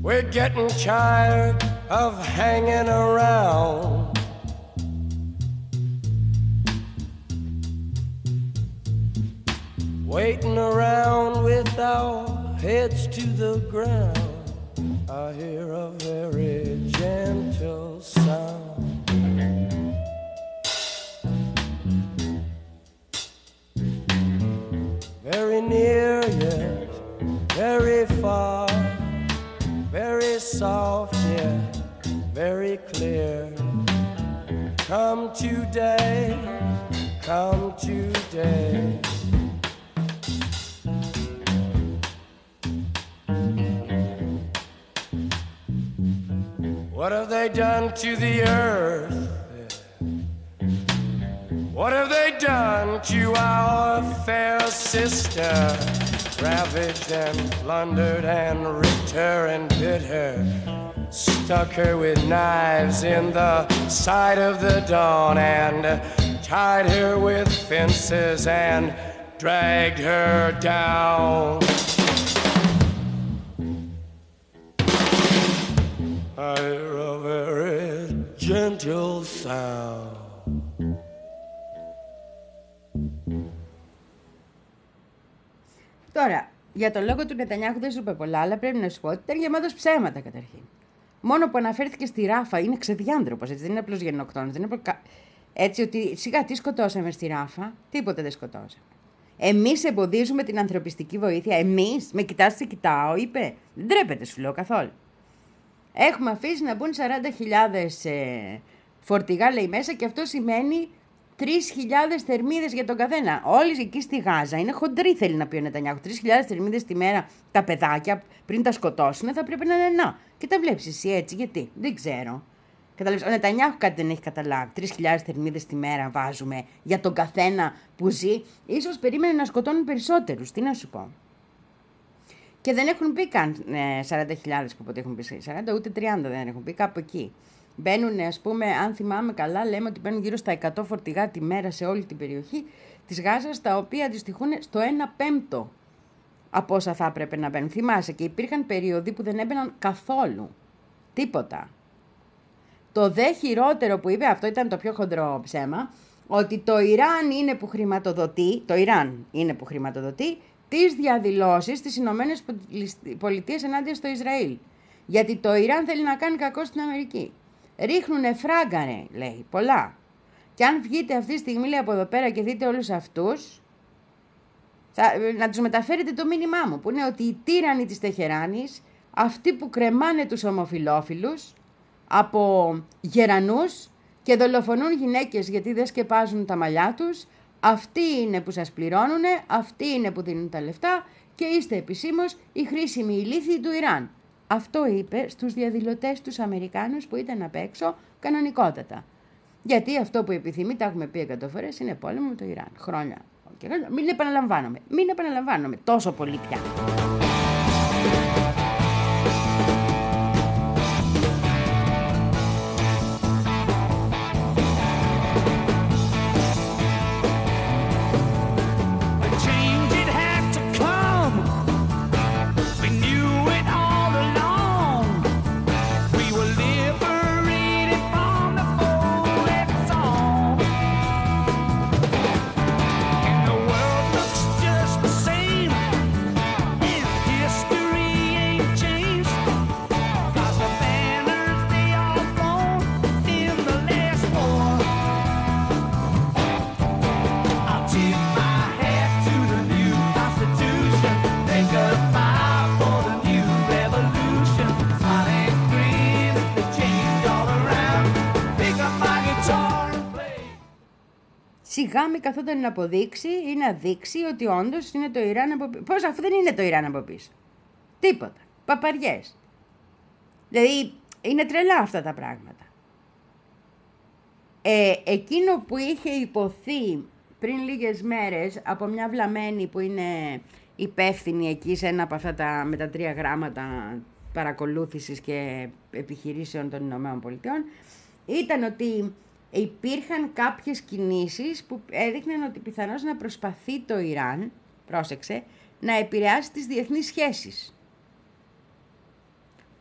We're getting tired of hanging around. Waiting around with our heads to the ground. I hear a very gentle sound. Very near yet very far, very soft yet very clear. Come today, come today. What have they done to the earth? What have they done to our fair sister? Ravaged and plundered and ripped her and bit her, stuck her with knives in the side of the dawn, and tied her with fences and dragged her down. I hear a very gentle sound. Τώρα, για τον λόγο του Νετανιάχου δεν σου είπε πολλά, αλλά πρέπει να σου πω ότι ήταν γεμάτος ψέματα καταρχήν. Μόνο που αναφέρθηκε στη Ράφα είναι ξεδιάντροπος, έτσι, δεν είναι απλώς γενοκτόνος. Δεν είναι απλώς... Έτσι ότι σιγά τι σκοτώσαμε στη Ράφα, τίποτε δεν σκοτώσαμε. Εμείς εμποδίζουμε την ανθρωπιστική βοήθεια, εμείς, με κοιτάς, σε κοιτάω, είπε. Δεν τρέπεται, σου λέω καθόλου. Έχουμε αφήσει να μπουν σαράντα χιλιάδες ε, φορτηγά, λέει, μέσα, και αυτό σημαίνει τρεις χιλιάδες θερμίδες για τον καθένα. Όλοι εκεί στη Γάζα είναι χοντροί, θέλει να πει ο Νετανιάχου. τρεις χιλιάδες θερμίδες τη μέρα τα παιδάκια πριν τα σκοτώσουν θα πρέπει να είναι να. Και τα βλέπεις εσύ έτσι, γιατί, δεν ξέρω. Καταλάβεις, ο Νετανιάχου κάτι δεν έχει καταλάβει. τρεις χιλιάδες θερμίδες τη μέρα βάζουμε για τον καθένα που ζει. Ίσως περίμενε να σκοτώνουν περισσότερους, τι να σου πω. Και δεν έχουν πει καν ε, σαράντα χιλιάδες που ποτέ έχουν πει, σαράντα ούτε τριάντα δεν έχουν πει, κάπου εκεί. Μπαίνουν, ας πούμε, αν θυμάμαι καλά, λέμε ότι μπαίνουν γύρω στα εκατό φορτηγά τη μέρα σε όλη την περιοχή της Γάζας, τα οποία αντιστοιχούν στο ένα πέμπτο από όσα θα έπρεπε να μπαίνουν. Θυμάσαι, και υπήρχαν περίοδοι που δεν έμπαιναν καθόλου. Τίποτα. Το δε χειρότερο που είπε, αυτό ήταν το πιο χοντρό ψέμα, ότι το Ιράν είναι που χρηματοδοτεί, το Ιράν είναι που χρηματοδοτεί τις διαδηλώσεις στις Ηνωμένες Πολιτείες ενάντια στο Ισραήλ. Γιατί το Ιράν θέλει να κάνει κακό στην Αμερική. Ρίχνουνε φράγκαρε, λέει, πολλά. Και αν βγείτε αυτή τη στιγμή, λέει, από εδώ πέρα και δείτε όλους αυτούς, θα, να τους μεταφέρετε το μήνυμά μου, που είναι ότι οι τύρανοι της Τεχεράνης, αυτοί που κρεμάνε τους ομοφυλόφιλους από γερανούς και δολοφονούν γυναίκες γιατί δεν σκεπάζουν τα μαλλιά τους, αυτοί είναι που σας πληρώνουνε, αυτοί είναι που δίνουν τα λεφτά και είστε επισήμως οι χρήσιμοι ηλίθιοι του Ιράν. Αυτό είπε στους διαδηλωτές τους Αμερικάνους που ήταν απ' έξω κανονικότατα. Γιατί αυτό που επιθυμεί, τα έχουμε πει εκατό φορές, είναι πόλεμο με το Ιράν. Χρόνια. Μην επαναλαμβάνομαι. Μην επαναλαμβάνομαι τόσο πολύ πια. Σιγά μη καθόταν να αποδείξει ή να δείξει ότι όντως είναι το Ιράν από πίσω. Πώς, αφού δεν είναι το Ιράν από πίσω. Τίποτα. Παπαριές. Δηλαδή είναι τρελά αυτά τα πράγματα. Ε, εκείνο που είχε υποθεί πριν λίγες μέρες από μια βλαμμένη που είναι υπεύθυνη εκεί σε ένα από αυτά τα, με τα τρία γράμματα παρακολούθησης και επιχειρήσεων των Ηνωμένων Πολιτειών, ήταν ότι υπήρχαν κάποιες κινήσεις που έδειχναν ότι πιθανώς να προσπαθεί το Ιράν, πρόσεξε, να επηρεάσει τις διεθνείς σχέσεις.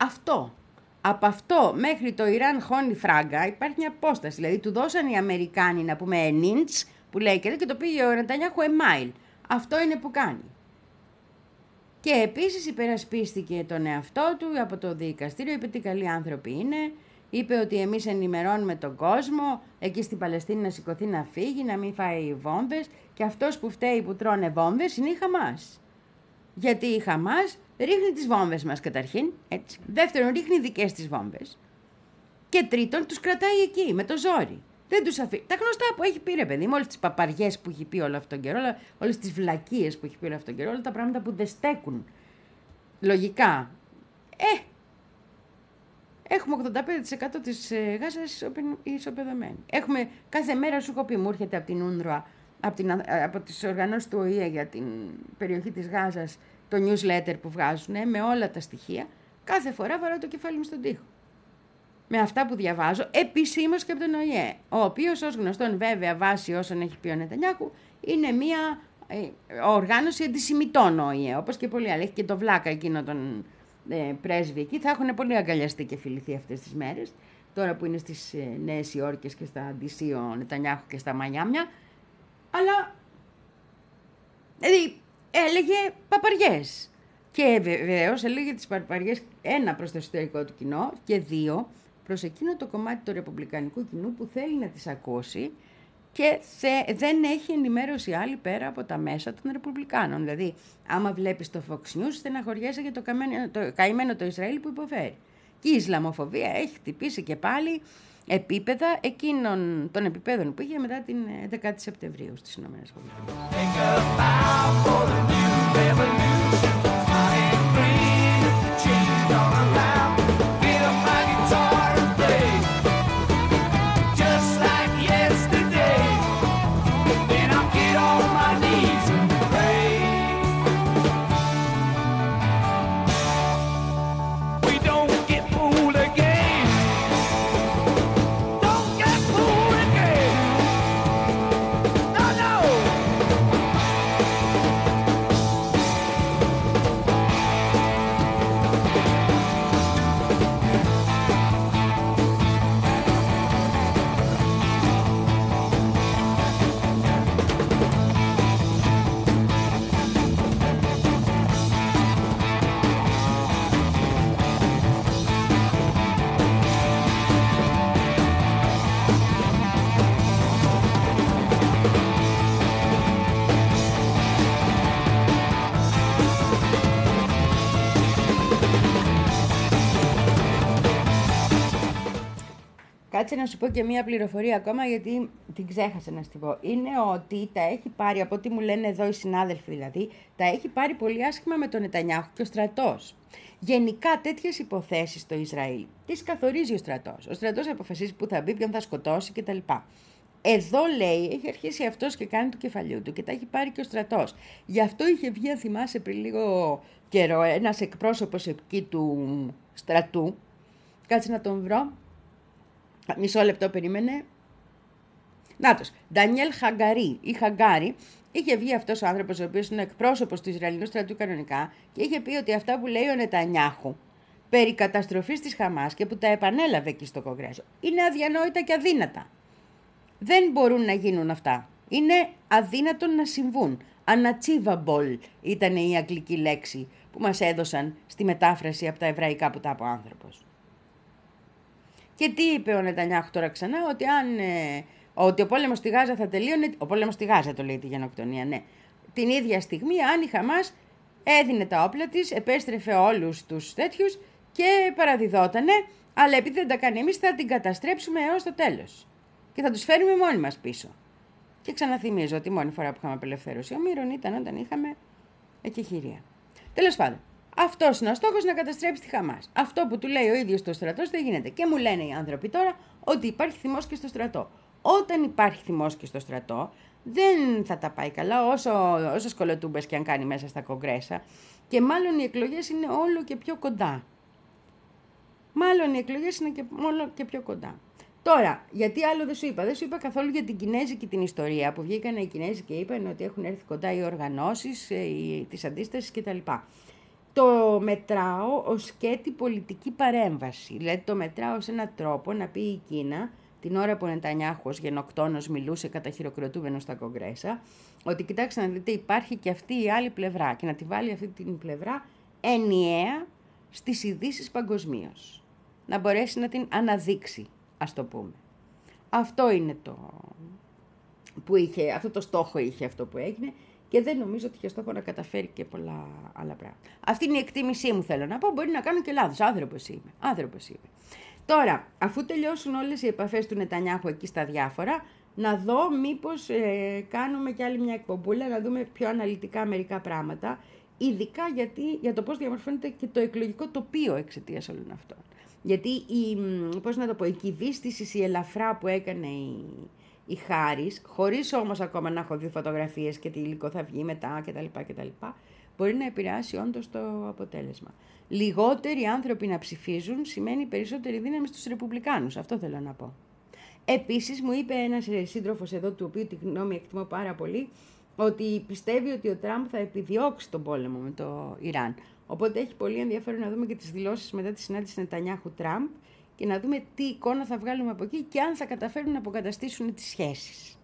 αυτό. Από αυτό μέχρι το Ιράν χώνει φράγκα υπάρχει μια απόσταση. Δηλαδή του δώσαν οι Αμερικάνοι να πούμε an inch που λέει και, και το πήγε ο Νετανιάχου a mile. Αυτό είναι που κάνει. Και επίσης υπερασπίστηκε τον εαυτό του από το δικαστήριο, είπε τι καλοί άνθρωποι είναι, είπε ότι εμείς ενημερώνουμε τον κόσμο, εκεί στην Παλαιστίνη να σηκωθεί να φύγει, να μην φάει βόμβες και αυτός που φταίει που τρώνε βόμβες είναι η Χαμάς. Γιατί η Χαμάς ρίχνει τις βόμβες μας καταρχήν, έτσι. Δεύτερον ρίχνει δικές της βόμβες και τρίτον τους κρατάει εκεί με το ζόρι. Δεν τους αφήνει. Τα γνωστά που έχει πει ρε παιδί, με όλες τις παπαριές που έχει πει όλο αυτόν τον καιρό, όλες τις βλακίες που έχει πει όλο αυτόν τον καιρό, όλα τα πράγματα που δεν στέκουν. Λογικά. Ε, έχουμε ογδόντα πέντε τοις εκατό της ε, Γάζας ισοπεδωμένη. Έχουμε κάθε μέρα, σου έχω πει, μου έρχεται από την Ούνδρουα, από, την, από τις οργανώσεις του Ο Η Ε για την περιοχή της Γάζας, το newsletter που βγάζουν ε, με όλα τα στοιχεία. Κάθε φορά βαρώ το κεφάλι μου στον τοίχο. Με αυτά που διαβάζω, επισήμως και από τον Ο Η Ε, ο οποίος ως γνωστόν βέβαια βάσει όσων έχει πει ο Νετανιάχου, είναι μια ε, οργάνωση αντισημιτών Ο Η Ε, όπως και πολλοί άλλοι. Έχει και το βλάκα εκείνο τον ε, πρέσβη εκεί, θα έχουν πολύ αγκαλιαστεί και φιληθεί αυτές τις μέρες, τώρα που είναι στις ε, Νέες Υόρκες και στα ντι σι ο Νετανιάχου και στα Μαϊάμια, αλλά δηλαδή έλεγε παπαριές. Και βεβαίως έλεγε τις παπαριές ένα προς το εσωτερικό του κοινό και δύο προς εκείνο το κομμάτι του ρεπουμπλικανικού κοινού που θέλει να τις ακούσει και θε, δεν έχει ενημέρωση άλλη πέρα από τα μέσα των ρεπουμπλικάνων. Δηλαδή, άμα βλέπεις το Fox News, στεναχωριέσαι για το, καμένο, το καημένο το Ισραήλ που υποφέρει. Και η Ισλαμοφοβία έχει χτυπήσει και πάλι επίπεδα εκείνων των επιπέδων που είχε μετά την έντεκα Σεπτεμβρίου στις ΗΠΑ. Κάτσε να σου πω και μία πληροφορία ακόμα, γιατί την ξέχασα να σου πω. Είναι ότι τα έχει πάρει, από ό,τι μου λένε εδώ οι συνάδελφοι δηλαδή, τα έχει πάρει πολύ άσχημα με τον Νετανιάχου και ο στρατός. Γενικά τέτοιες υποθέσεις στο Ισραήλ τις καθορίζει ο στρατός. Ο στρατός αποφασίζει που θα μπει, ποιον θα σκοτώσει κτλ. Εδώ λέει, έχει αρχίσει αυτός και κάνει του κεφαλιού του και τα έχει πάρει και ο στρατός. Γι' αυτό είχε βγει, αν θυμάσαι πριν λίγο καιρό, ένας εκπρόσωπος εκεί του στρατού. Κάτσε να τον βρω. Μισό λεπτό περίμενε. Νάτος, Ντανιέλ Χαγκαρί ή Χαγκάρι, είχε βγει αυτός ο άνθρωπος, ο οποίος είναι εκπρόσωπος του Ισραηλινού στρατού κανονικά, και είχε πει ότι αυτά που λέει ο Νετανιάχου περί καταστροφής της Χαμάς και που τα επανέλαβε εκεί στο Κογκρέσο είναι αδιανόητα και αδύνατα. Δεν μπορούν να γίνουν αυτά. Είναι αδύνατον να συμβούν. Unachievable ήταν η αγγλική λέξη που μας έδωσαν στη μετάφραση από τα εβραϊκά που τα είπε ο άνθρωπος. Και τι είπε ο Νετανιάχου τώρα ξανά, ότι, αν, ε, ότι ο πόλεμος στη Γάζα θα τελείωνε, ο πόλεμος στη Γάζα το λέει τη γενοκτονία, ναι, την ίδια στιγμή αν η Χαμάς έδινε τα όπλα της, επέστρεφε όλους τους τέτοιους και παραδιδότανε, αλλά επειδή δεν τα κάνει εμείς θα την καταστρέψουμε έως το τέλος και θα τους φέρουμε μόνοι μας πίσω. Και ξαναθυμίζω ότι η μόνη φορά που είχαμε απελευθέρωση ομήρων ήταν όταν είχαμε εκεχηρία. Τέλος πάντων. Αυτός είναι ο στόχος, να καταστρέψει τη Χαμάς. Αυτό που του λέει ο ίδιος το στρατός δεν γίνεται. Και μου λένε οι άνθρωποι τώρα ότι υπάρχει θυμός και στο στρατό. Όταν υπάρχει θυμός και στο στρατό, δεν θα τα πάει καλά όσο, όσο σκολοτούμπες και αν κάνει μέσα στα κογκρέσα. Και μάλλον οι εκλογές είναι όλο και πιο κοντά. Μάλλον οι εκλογές είναι και, όλο και πιο κοντά. Τώρα, γιατί άλλο δεν σου είπα. Δεν σου είπα καθόλου για την Κινέζικη την ιστορία που βγήκαν οι Κινέζοι και είπαν ότι έχουν έρθει κοντά οι οργανώσεις, οι, της αντίστασης κτλ. το μετράω ως σκέτη πολιτική παρέμβαση. Δηλαδή το μετράω σε έναν τρόπο να πει η Κίνα, την ώρα που ο Νετανιάχου ως γενοκτόνος μιλούσε καταχειροκροτούμενο στα κογκρέσα, ότι κοιτάξτε να δείτε, υπάρχει και αυτή η άλλη πλευρά και να τη βάλει αυτή την πλευρά ενιαία στις ειδήσεις παγκοσμίως. Να μπορέσει να την αναδείξει, ας το πούμε. Αυτό είναι το που είχε, αυτό το στόχο είχε αυτό που έγινε και δεν νομίζω ότι είχε στόχο να καταφέρει και πολλά άλλα πράγματα. Αυτή είναι η εκτίμησή μου, θέλω να πω. Μπορεί να κάνω και λάθος. Άνθρωπος είμαι. Άνθρωπος είμαι. Τώρα, αφού τελειώσουν όλες οι επαφές του Νετανιάχου εκεί στα διάφορα, να δω μήπως ε, κάνουμε κι άλλη μια εκπομπούλα, να δούμε πιο αναλυτικά μερικά πράγματα, ειδικά γιατί, για το πώς διαμορφώνεται και το εκλογικό τοπίο εξαιτίας όλων αυτών. Γιατί η, πώς να το πω, η κυβίστηση, η ελαφρά που έκανε η, η Χάρις, χωρίς όμως ακόμα να έχω δει φωτογραφίες και τι υλικό θα βγει μετά κτλ. κτλ. Μπορεί να επηρεάσει όντως το αποτέλεσμα. Λιγότεροι άνθρωποι να ψηφίζουν σημαίνει περισσότερη δύναμη στους Ρεπουμπλικάνους. Αυτό θέλω να πω. Επίσης, μου είπε ένας σύντροφος εδώ, του οποίου τη γνώμη εκτιμώ πάρα πολύ, ότι πιστεύει ότι ο Τραμπ θα επιδιώξει τον πόλεμο με το Ιράν. Οπότε έχει πολύ ενδιαφέρον να δούμε και τις δηλώσεις μετά τη συνάντηση Νετανιάχου-Τραμπ και να δούμε τι εικόνα θα βγάλουμε από εκεί και αν θα καταφέρουν να αποκαταστήσουν τις σχέσεις.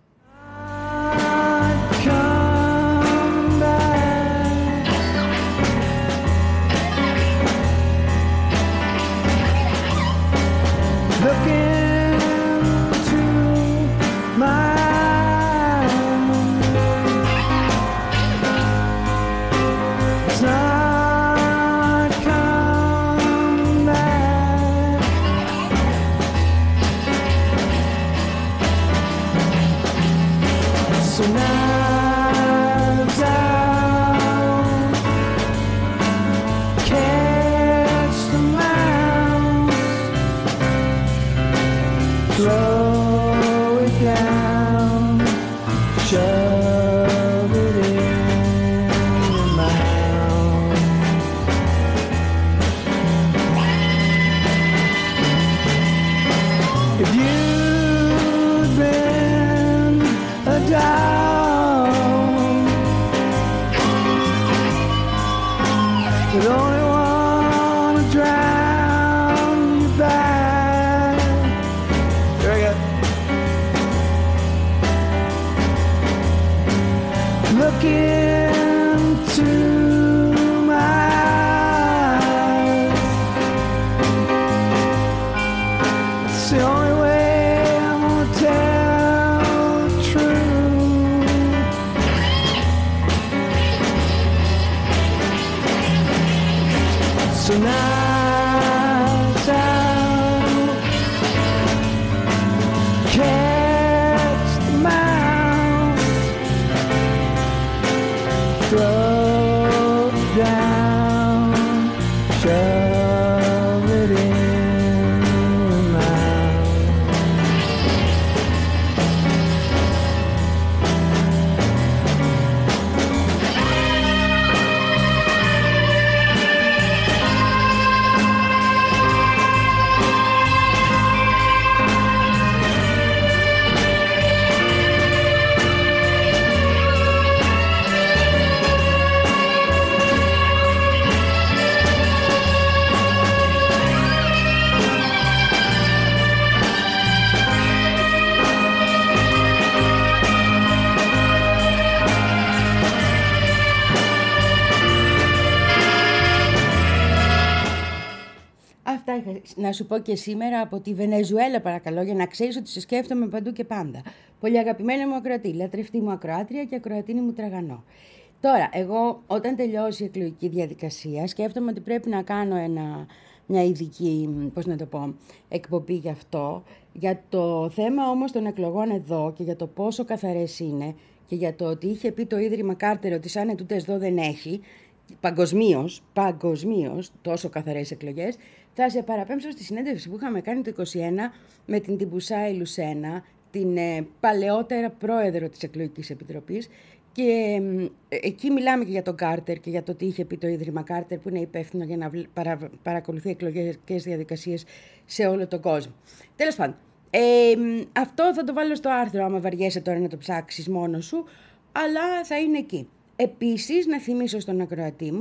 Να σου πω και σήμερα από τη Βενεζουέλα, παρακαλώ, για να ξέρεις ότι σε σκέφτομαι παντού και πάντα. Πολύ αγαπημένη μου ακροατή, λατρευτή μου ακροάτρια και ακροατίνη μου τραγανό. Τώρα, εγώ όταν τελειώσει η εκλογική διαδικασία, σκέφτομαι ότι πρέπει να κάνω ένα, μια ειδική, πώς να το πω, εκπομπή γι' αυτό. Για το θέμα όμως των εκλογών εδώ και για το πόσο καθαρές είναι και για το ότι είχε πει το Ίδρυμα Κάρτερ ότι σαν ετούτες εδώ δεν έχει, παγκοσμίως, παγκοσμίως τόσο καθαρές εκλογές, θα σε παραπέμψω στη συνέντευξη που είχαμε κάνει το είκοσι ένα με την Τιμπουσάη Λουσένα, την ε, παλαιότερα πρόεδρο της Εκλογικής Επιτροπής, και ε, εκεί μιλάμε και για τον Κάρτερ και για το τι είχε πει το Ίδρυμα Κάρτερ, που είναι υπεύθυνο για να παρα, παρακολουθεί εκλογικές διαδικασίες σε όλο τον κόσμο. Τέλος πάντων, ε, αυτό θα το βάλω στο άρθρο άμα βαριέσαι τώρα να το ψάξεις μόνος σου, αλλά θα είναι εκεί. Επίσης, να θυμίσω στον ακροατή μου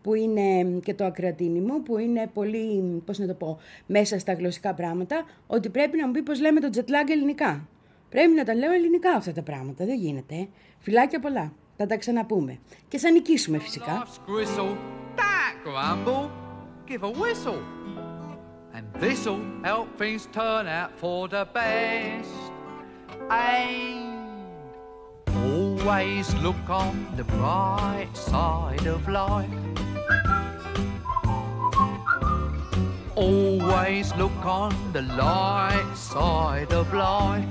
που είναι και το ακρατίνιμο, που είναι πολύ, πώς να το πω, μέσα στα γλωσσικά πράγματα, ότι πρέπει να μου πει πώς λέμε το jet lag ελληνικά. Πρέπει να τα λέω ελληνικά αυτά τα πράγματα, δεν γίνεται. Φιλάκια πολλά, θα τα ξαναπούμε. Και θα νικήσουμε φυσικά. Give a whistle, and this'll help things turn out for the best. And always look on the bright side of life. Always look on the light side of life.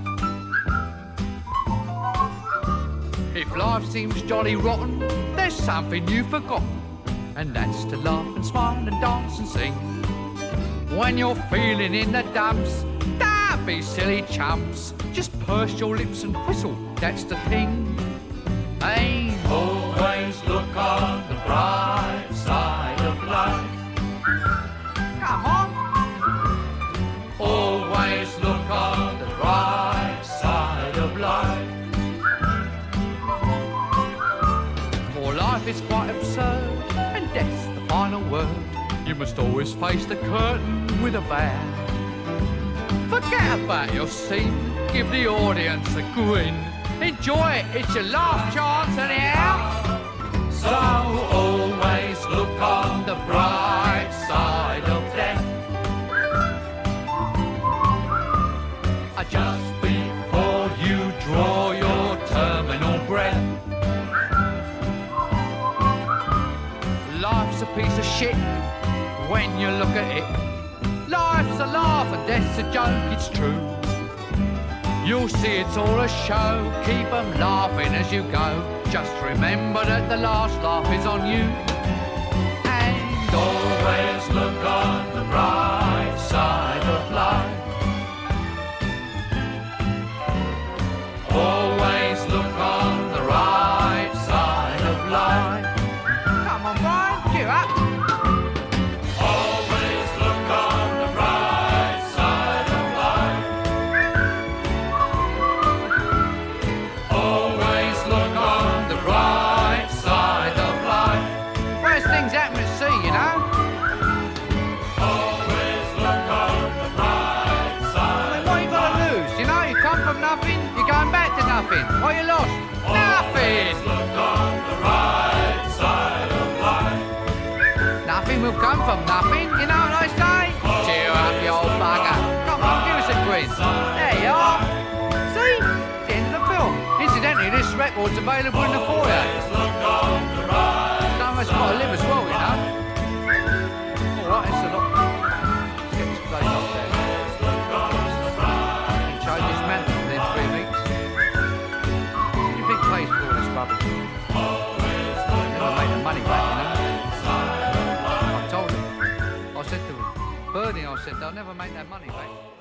If life seems jolly rotten, there's something you've forgotten. And that's to laugh and smile and dance and sing. When you're feeling in the dumps, don't be silly chumps. Just purse your lips and whistle, that's the thing. Hey, always look on the bright side of life. Come on. Always look on the bright side of life. For life is quite absurd. Death's the final word. You must always face the curtain with a bow. Forget about your scene. Give the audience a grin. Enjoy it. It's your last chance anyhow. So always look on the bright side of death. Just before you draw your terminal breath. Life's a piece of shit when you look at it. Life's a laugh and death's a joke, it's true. You'll see it's all a show, keep 'em laughing as you go. Just remember that the last laugh is on you. And always look on the bright side of life. Always look on the right side of life. Come on, Brian, cheer up. Always look on the right side of life. Always look on the right side of life. Worst things happen at sea, you know. Always look on the right side. I mean, what you got to lose? You know, you come from nothing, you're going back to nothing. What you lost? Nothing. Always look on the right side of life. Nothing will come from nothing, you know what I say? Cheer up, you old bugger. Come on, give us a quiz. There you are. See? It's the end of the film. Incidentally, this record's available in the foyer. Someone's got to live as well, you know. Alright, it's a lot. Let's get this place up there. And change this mantle within three weeks. What do you think pays for all this rubbish? Never make the money back, you know. I told him. I said to him, Bernie, I said, they'll never make that money back.